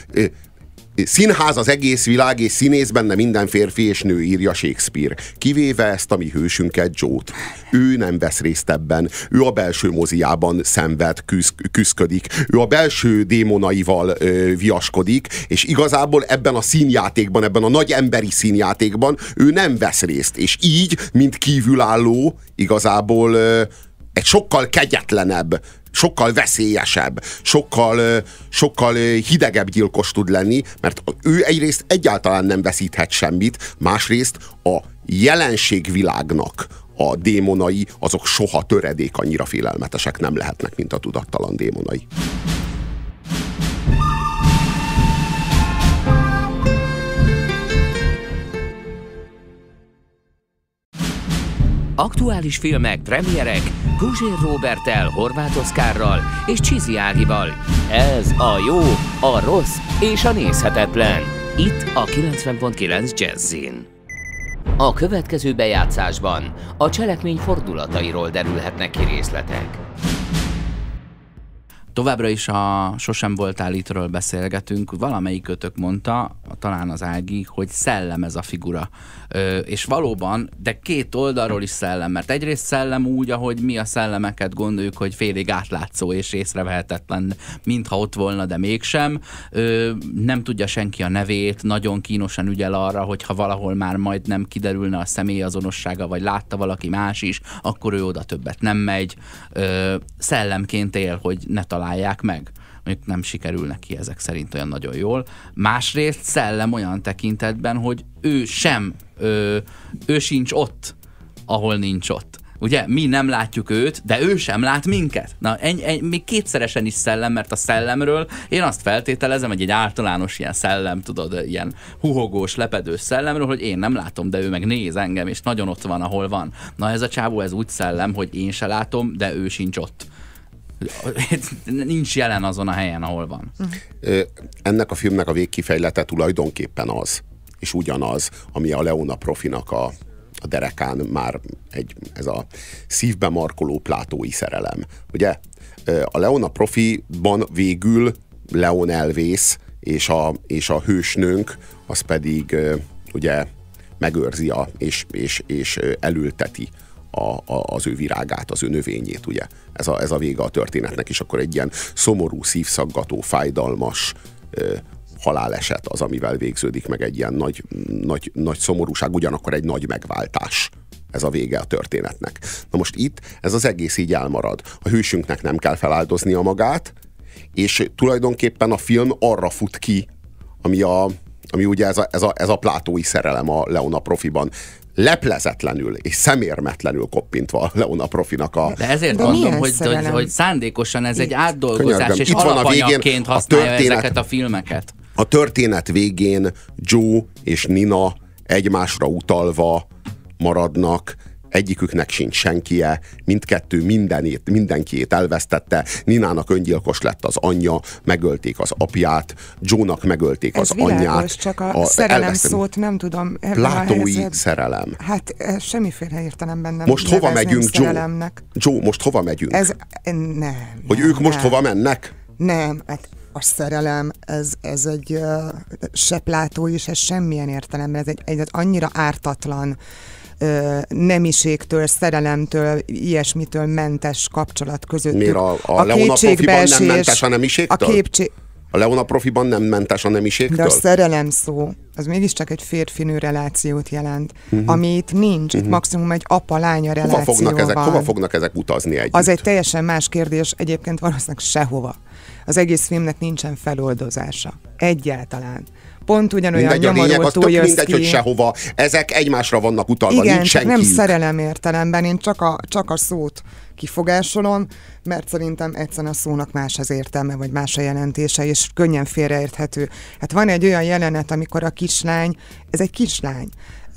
színház az egész világ, és színész benne minden férfi és nő, írja Shakespeare. Kivéve ezt a mi hősünket, Joe-t. Ő nem vesz részt ebben. Ő a belső moziában szenved, küzd, küzdködik. Ő a belső démonaival ö, viaskodik, és igazából ebben a színjátékban, ebben a nagy emberi színjátékban ő nem vesz részt. És így, mint kívülálló, igazából ö, egy sokkal kegyetlenebb, sokkal veszélyesebb, sokkal, sokkal hidegebb gyilkos tud lenni, mert ő egyrészt egyáltalán nem veszíthet semmit, másrészt a jelenségvilágnak a démonai, azok soha töredék annyira félelmetesek nem lehetnek, mint a tudattalan démonai. Aktuális filmek, premierek, Puzsér Róberttel, Horváth Oszkárral és Csizi Ágival. Ez a jó, a rossz és a nézhetetlen. Itt a kilencven pont kilenc Jazzin. A következő bejátszásban a cselekmény fordulatairól derülhetnek ki részletek. Továbbra is a Sosem voltál ittről beszélgetünk. Valamelyik kötök mondta, talán az Ági, hogy szellem ez a figura. Ö, és valóban, de két oldalról is szellem, mert egyrészt szellem úgy, ahogy mi a szellemeket gondoljuk, hogy félig átlátszó és észrevehetetlen, mintha ott volna, de mégsem. Ö, nem tudja senki a nevét, nagyon kínosan ügyel arra, hogyha valahol már majd nem kiderülne a személyazonossága, vagy látta valaki más is, akkor ő oda többet nem megy. Ö, szellemként él, hogy ne találják meg. Mondjuk nem sikerül neki ezek szerint olyan nagyon jól. Másrészt szellem olyan tekintetben, hogy ő sem, ő, ő sincs ott, ahol nincs ott. Ugye, mi nem látjuk őt, de ő sem lát minket. Na, eny, eny, még kétszeresen is szellem, mert a szellemről én azt feltételezem, hogy egy általános ilyen szellem, tudod, ilyen huhogós, lepedős szellemről, hogy én nem látom, de ő meg néz engem, és nagyon ott van, ahol van. Na, ez a csávó, ez úgy szellem, hogy én se látom, de ő sincs ott. Nincs jelen azon a helyen, ahol van. Ennek a filmnek a végkifejlete tulajdonképpen az, és ugyanaz, ami a Leona Profinak a, a derekán már egy, ez a szívbe markoló plátói szerelem. Ugye a Leona Profiban végül Leon elvész, és a, és a hősnőnk az pedig ugye megőrzi a, és, és, és elülteti A, a, az ő virágát, az ő növényét, ugye. Ez a, ez a vége a történetnek, és akkor egy ilyen szomorú, szívszaggató, fájdalmas ö, haláleset az, amivel végződik meg egy ilyen nagy, nagy, nagy szomorúság, ugyanakkor egy nagy megváltás. Ez a vége a történetnek. Na most itt ez az egész így elmarad. A hősünknek nem kell feláldoznia magát, és tulajdonképpen a film arra fut ki, ami, a, ami ugye ez a, ez, a, ez a plátói szerelem a Leona Profiban. leplezetlenül és szemérmetlenül koppintva Leona Profinak a... De ezért De mondom, hogy, hogy, hogy szándékosan ez egy átdolgozás, Könyörgöm, és itt van a alapanyagként végén a használja történet- ezeket a filmeket. A történet végén Joe és Nina egymásra utalva maradnak, egyiküknek sincs senkie, mindkettő mindenét, mindenkiét elvesztette, Ninának öngyilkos lett az anyja, megölték az apját, Joe-nak megölték Ez az világos, anyját. csak a, a szerelem elvesztem- szót nem tudom ebben Plátói a helyzet... szerelem. Hát ez semmiféle értelemben nem Most hova nevezném megyünk, Joe? szerelemnek. Joe, most hova megyünk? Ez nem. Hogy nem, ők most nem. hova mennek? Nem, hát a szerelem, ez, ez egy uh, se Plátó is, ez semmilyen értelemben, ez egy, egy annyira ártatlan, uh, nemiségtől, szerelemtől, ilyesmitől mentes kapcsolat közöttük. Miért a, a, a Leona Profiban nem mentes a a nemiségtől? képcsé... A Leona Profiban nem mentes a nemiségtől? De a szerelem szó, az mégiscsak egy férfinő relációt jelent, uh-huh. ami itt nincs, uh-huh. itt maximum egy apa-lánya reláció hova fognak, ezek, van. hova fognak ezek utazni együtt? Az egy teljesen más kérdés, egyébként valószínűleg sehova. Az egész filmnek nincsen feloldozása. Egyáltalán. Pont ugyanolyan mindegy, a lényeg, az nyomorultól tök jössz mindegy, ki. hogy sehova. Ezek egymásra vannak utalva, Igen, nincs csak nem senkiük. szerelem értelemben, én csak a, csak a szót kifogásolom, mert szerintem egyszerűen a szónak más az értelme, vagy más a jelentése, és könnyen félreérthető. Hát van egy olyan jelenet, amikor a kislány, ez egy kislány,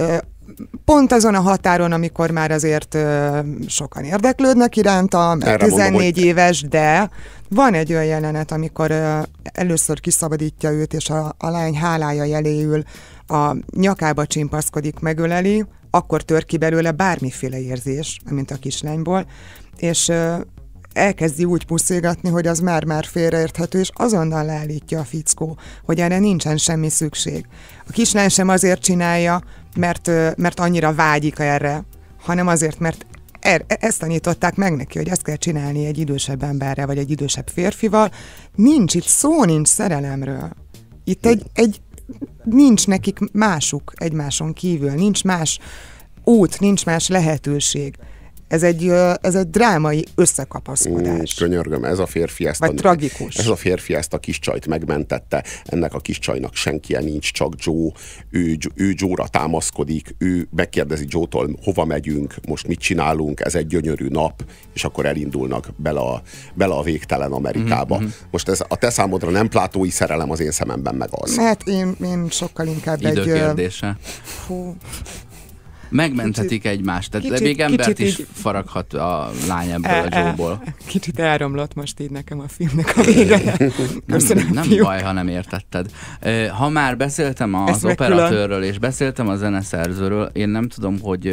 pont azon a határon, amikor már azért ö, sokan érdeklődnek iránta, mert tizennégy mondom, hogy... éves, de van egy olyan jelenet, amikor ö, először kiszabadítja őt, és a, a lány hálája jeléül a nyakába csimpaszkodik, megöleli, akkor tör ki belőle bármiféle érzés, mint a kislányból, és ö, elkezdi úgy puszilgatni, hogy az már-már félreérthető, és azonnal leállítja a fickó, hogy erre nincsen semmi szükség. A kislány sem azért csinálja, mert, mert annyira vágyik erre, hanem azért, mert er, ezt tanították meg neki, hogy ezt kell csinálni egy idősebb emberrel, vagy egy idősebb férfival. Nincs itt szó, nincs szerelemről. Itt egy, egy nincs nekik másuk egymáson kívül, nincs más út, nincs más lehetőség. Ez egy, ez egy drámai összekapaszkodás. Mm, könyörgöm, ez a férfi ezt Vagy a, tragikus. Ez a férfi ezt a kis csajt megmentette, ennek a kis csajnak senkie nincs, csak Joe, ő, ő Joe-ra támaszkodik, ő megkérdezi Joe-tól, hova megyünk, most mit csinálunk, ez egy gyönyörű nap, és akkor elindulnak bele a, bele a végtelen Amerikába. Mm-hmm. Most ez a te számodra nem plátói szerelem, az én szememben meg az. Hát én, én sokkal inkább egy... Időkérdése. Fú... Megmenthetik kicsit, egymást, tehát kicsit, még embert is így... faraghat a lány ebből e, a Joe-ból. Kicsit elromlott most így nekem a filmnek a vége. nem nem baj, ha nem értetted. Ha már beszéltem az operatőrről, és beszéltem a zeneszerzőről, én nem tudom, hogy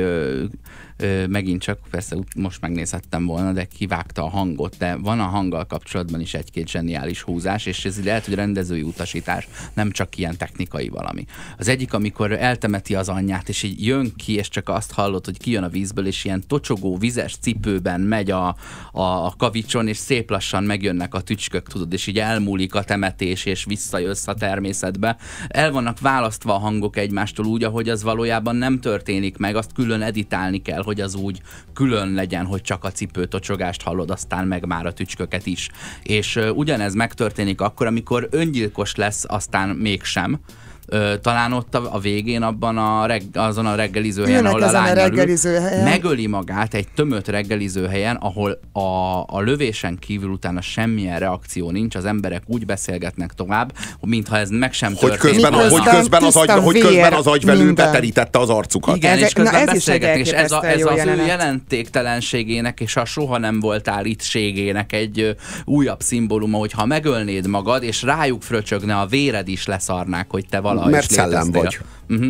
megint csak, persze most megnézhettem volna, de kivágta a hangot, de van a hanggal kapcsolatban is egy-két zseniális húzás, és ez lehet, hogy rendezői utasítás, nem csak ilyen technikai valami. Az egyik, amikor eltemeti az anyját, és így jön ki, és csak azt hallod, hogy kijön a vízből, és ilyen tocsogó, vizes cipőben megy a, a, a kavicson, és szép lassan megjönnek a tücskök, tudod, és így elmúlik a temetés, és visszajössz a természetbe. El vannak választva a hangok egymástól úgy, ahogy az valójában nem történik meg, azt külön editálni kell, hogy az úgy külön legyen, hogy csak a cipőtocsogást hallod, aztán meg már a tücsköket is. És uh, ugyanez megtörténik akkor, amikor öngyilkos lesz, aztán mégsem. Ö, talán ott a, a végén abban a reg, azon a reggelizőhelyen, ahol a lány ül, megöli magát egy tömött reggelizőhelyen, ahol a, a lövésen kívül utána semmilyen reakció nincs, az emberek úgy beszélgetnek tovább, mintha ez meg sem hogy történt. Közben, közben, hogy közben az, agy, hogy közben az agyvelő beterítette az arcukat. Igen, ez, és közben na ez beszélgetnek, és ez, a, ez az jelenet. ő jelentéktelenségének és a soha nem voltál itt-ségének egy ö, újabb szimbóluma, hogy ha megölnéd magad, és rájuk fröcsögne, a véred is leszarnák, hogy te valahogy mert szellem vagy. Uh-huh.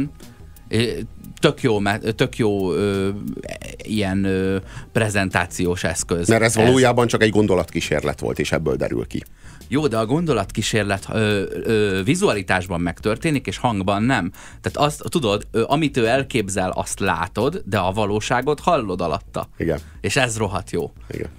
Tök jó, tök jó ö, ilyen ö, prezentációs eszköz. Mert ez valójában csak egy gondolatkísérlet volt, és ebből derül ki. Jó, de a gondolatkísérlet ö, ö, vizualitásban megtörténik, és hangban nem. Tehát azt tudod, ö, amit ő elképzel, azt látod, de a valóságot hallod alatta. Igen. És ez rohadt jó. Igen.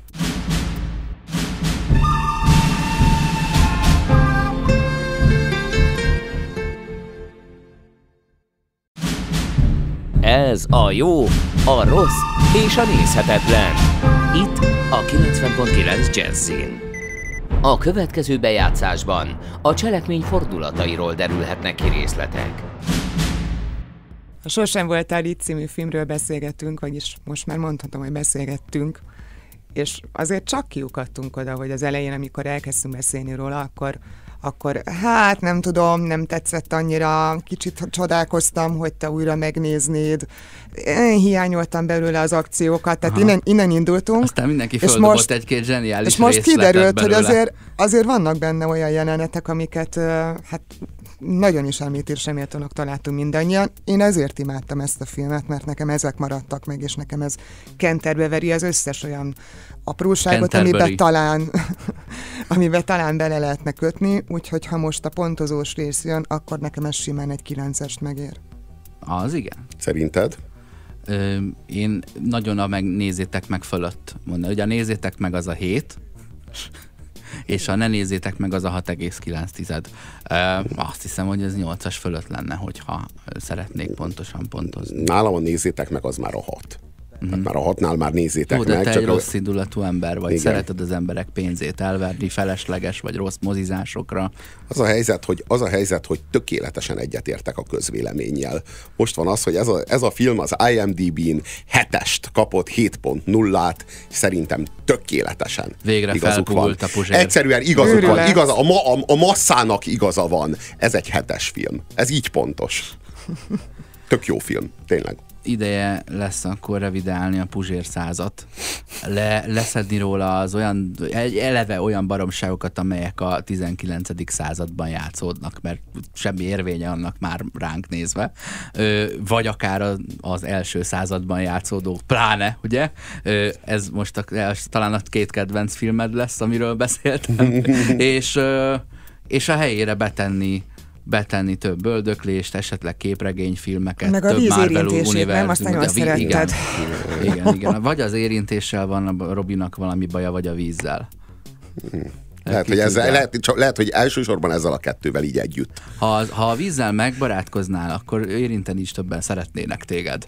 Ez a jó, a rossz és a nézhetetlen. Itt a kilencven pont kilenc Jazzin. A következő bejátszásban a cselekmény fordulatairól derülhetnek ki részletek. A Sosem voltál itt című filmről beszélgettünk, vagyis most már mondhatom, hogy beszélgettünk, és azért csak kiukadtunk oda, hogy az elején, amikor elkezdtünk beszélni róla, akkor, akkor hát nem tudom, nem tetszett annyira, kicsit csodálkoztam, hogy te újra megnéznéd. Én hiányoltam belőle az akciókat, tehát innen, innen indultunk. Aztán mindenki földobott egy-két zseniális És most kiderült, belőle. hogy azért, azért vannak benne olyan jelenetek, amiket hát nagyon is említésre méltónak találtunk mindannyian. Én ezért imádtam ezt a filmet, mert nekem ezek maradtak meg, és nekem ez kenterbe veri az összes olyan apróságot, amiben talán, amiben talán bele lehetne kötni, úgyhogy ha most a pontozós rész jön, akkor nekem ez simán egy kilencest megér. Az igen. Szerinted? Ö, én nagyon a megnézzétek meg fölött mondani. Ugye a nézzétek meg az a hét, és a ne nézzétek meg az a hat egész kilenc. Uh, azt hiszem, hogy ez nyolcas fölött lenne, hogyha szeretnék pontosan pontozni. Nálam a nézzétek meg az már a hat. Mm-hmm. Hát már a hatnál már nézzétek Jó, de meg. te csak egy a... rossz indulatú ember vagy, igen. Szereted az emberek pénzét elverni, felesleges vagy rossz mozizásokra. Az a helyzet, hogy, az a helyzet, hogy tökéletesen egyetértek a közvéleménnyel. Most van az, hogy ez a, ez a film az I M D B-n hetest kapott, hét pont nullát, szerintem tökéletesen végre igazuk van. A Puzsér. Egyszerűen igazuk van, igaz, a, ma, a, a masszának igaza van. Ez egy hetes film. Ez így pontos. Tök jó film, tényleg. Ideje lesz akkor revidálni a Puzsér százat, Le, leszedni róla az olyan, eleve olyan baromságokat, amelyek a tizenkilencedik században játszódnak, mert semmi érvénye annak már ránk nézve, Ö, vagy akár az első században játszódó, pláne, ugye? Ö, ez most a, talán a két kedvenc filmed lesz, amiről beszéltem, és, és a helyére betenni betenni több öldöklést, esetleg képregényfilmeket, meg a több Marvel vízérintését, nem? Azt nagyon szeretted. Igen, igen, igen. Vagy az érintéssel van a Robinak valami baja, vagy a vízzel. Lehet, hogy ezzel, lehet, csak, lehet, hogy elsősorban ezzel a kettővel így együtt. Ha, ha a vízzel megbarátkoznál, akkor érinteni is többen szeretnének téged.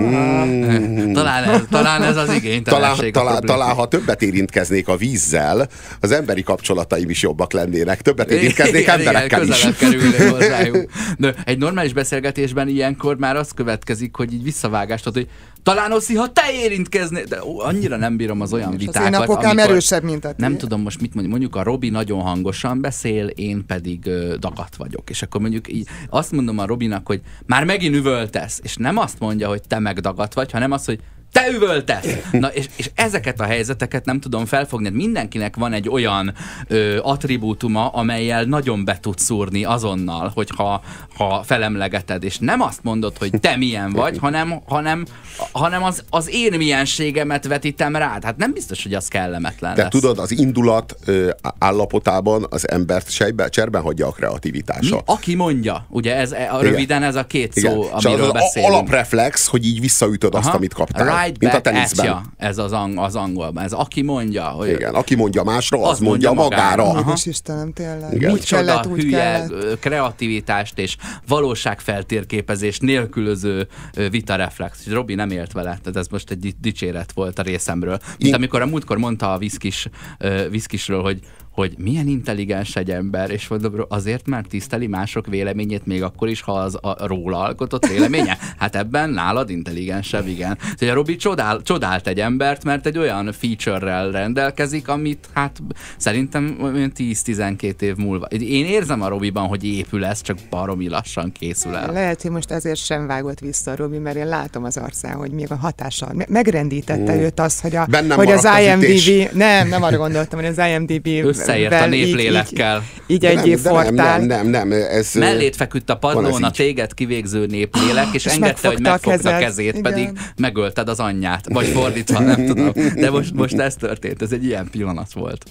Mm. Talán, ez, talán ez az igénytelenség. Talán, talán, talán, ha többet érintkeznék a vízzel, az emberi kapcsolataim is jobbak lennének. Többet érintkeznék igen, emberekkel igen, is. Kerülnék hozzájuk. De egy normális beszélgetésben ilyenkor már az következik, hogy így visszavágást ad, hogy talán Oszi, ha te érintkeznél, de ó, annyira nem bírom az olyan vitákat. Az én apokám erősebb, mint a tiéd. Nem tudom most mit mondjuk, mondjuk a Robi nagyon hangosan beszél, én pedig ö, dagat vagyok. És akkor mondjuk így azt mondom a Robinak, hogy már megint üvöltesz, és nem azt mondja, hogy te meg dagat vagy, hanem azt, hogy te üvöltesz! Na, és, és ezeket a helyzeteket nem tudom felfogni. Mindenkinek van egy olyan ö, attribútuma, amellyel nagyon be tudsz szúrni azonnal, hogyha ha felemlegeted, és nem azt mondod, hogy te milyen vagy, hanem, hanem, hanem az, az én mienségemet vetítem rád. Hát nem biztos, hogy az kellemetlen De lesz. tudod, az indulat ö, állapotában az embert sejbe, cserben hagyja a kreativitása. Mi? Aki mondja, ugye ez, a röviden ez a két szó, igen. Amiről az beszélünk. Alapreflex, hogy így visszaütöd azt, aha, amit kaptál. Right mint a back teniszben. at ya, ez az, ang- az angolban. Ez aki mondja, hogy... Igen, aki mondja másra, az, az mondja, mondja magára. magára. Aha. Istenem, tényleg. Igen. Úgy kellett, úgy hülye kellett. kreativitást és valóságfeltérképezést nélkülöző vitareflex. Robi nem élt vele, tehát ez most egy dicséret volt a részemről. Mint Én... amikor a múltkor mondta a viszkis, viszkisről, hogy hogy milyen intelligens egy ember, és mondom, azért, mert tiszteli mások véleményét, még akkor is, ha az a róla alkotott véleménye. Hát ebben nálad intelligensebb, igen. Tehát a Robi csodál, csodált egy embert, mert egy olyan feature-rel rendelkezik, amit hát szerintem olyan tíz-tizenkét év múlva. Én érzem a Robiban, hogy épül ez, csak baromi lassan készül el. Lehet, hogy most ezért sem vágott vissza a Robi, mert én látom az arcán, hogy még a hatással megrendítette mm. őt az, hogy, a, hogy az I M D B, nem, nem arra gondoltam, hogy az I M D B összeért a néplélekkel. Így, így, így egy fortál. Nem, nem, nem, ez... Mellét feküdt a padlón a téged kivégző néplélek, és, és engedte, hogy megfogta a kezét, igen. Pedig megölted az anyját. Vagy fordítva, nem tudom. De most, most ez történt, ez egy ilyen pillanat volt.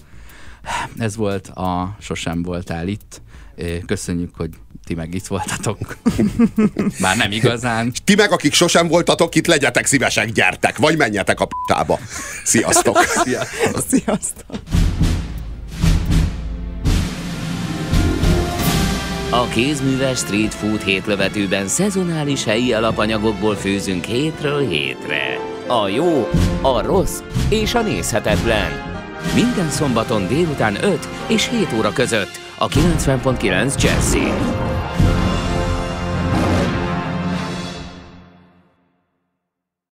Ez volt a Sosem voltál itt. Köszönjük, hogy ti meg itt voltatok. Bár nem igazán. Ti meg, akik sosem voltatok itt, legyetek szívesek, gyertek, vagy menjetek a p***ába. Sziasztok! Sziasztok! Sziasztok! A kézműves street food hétlövetőben szezonális helyi alapanyagokból főzünk hétről hétre. A jó, a rossz és a nézhetetlen. Minden szombaton délután öt és hét óra között a kilencven pont kilenc Jazzin.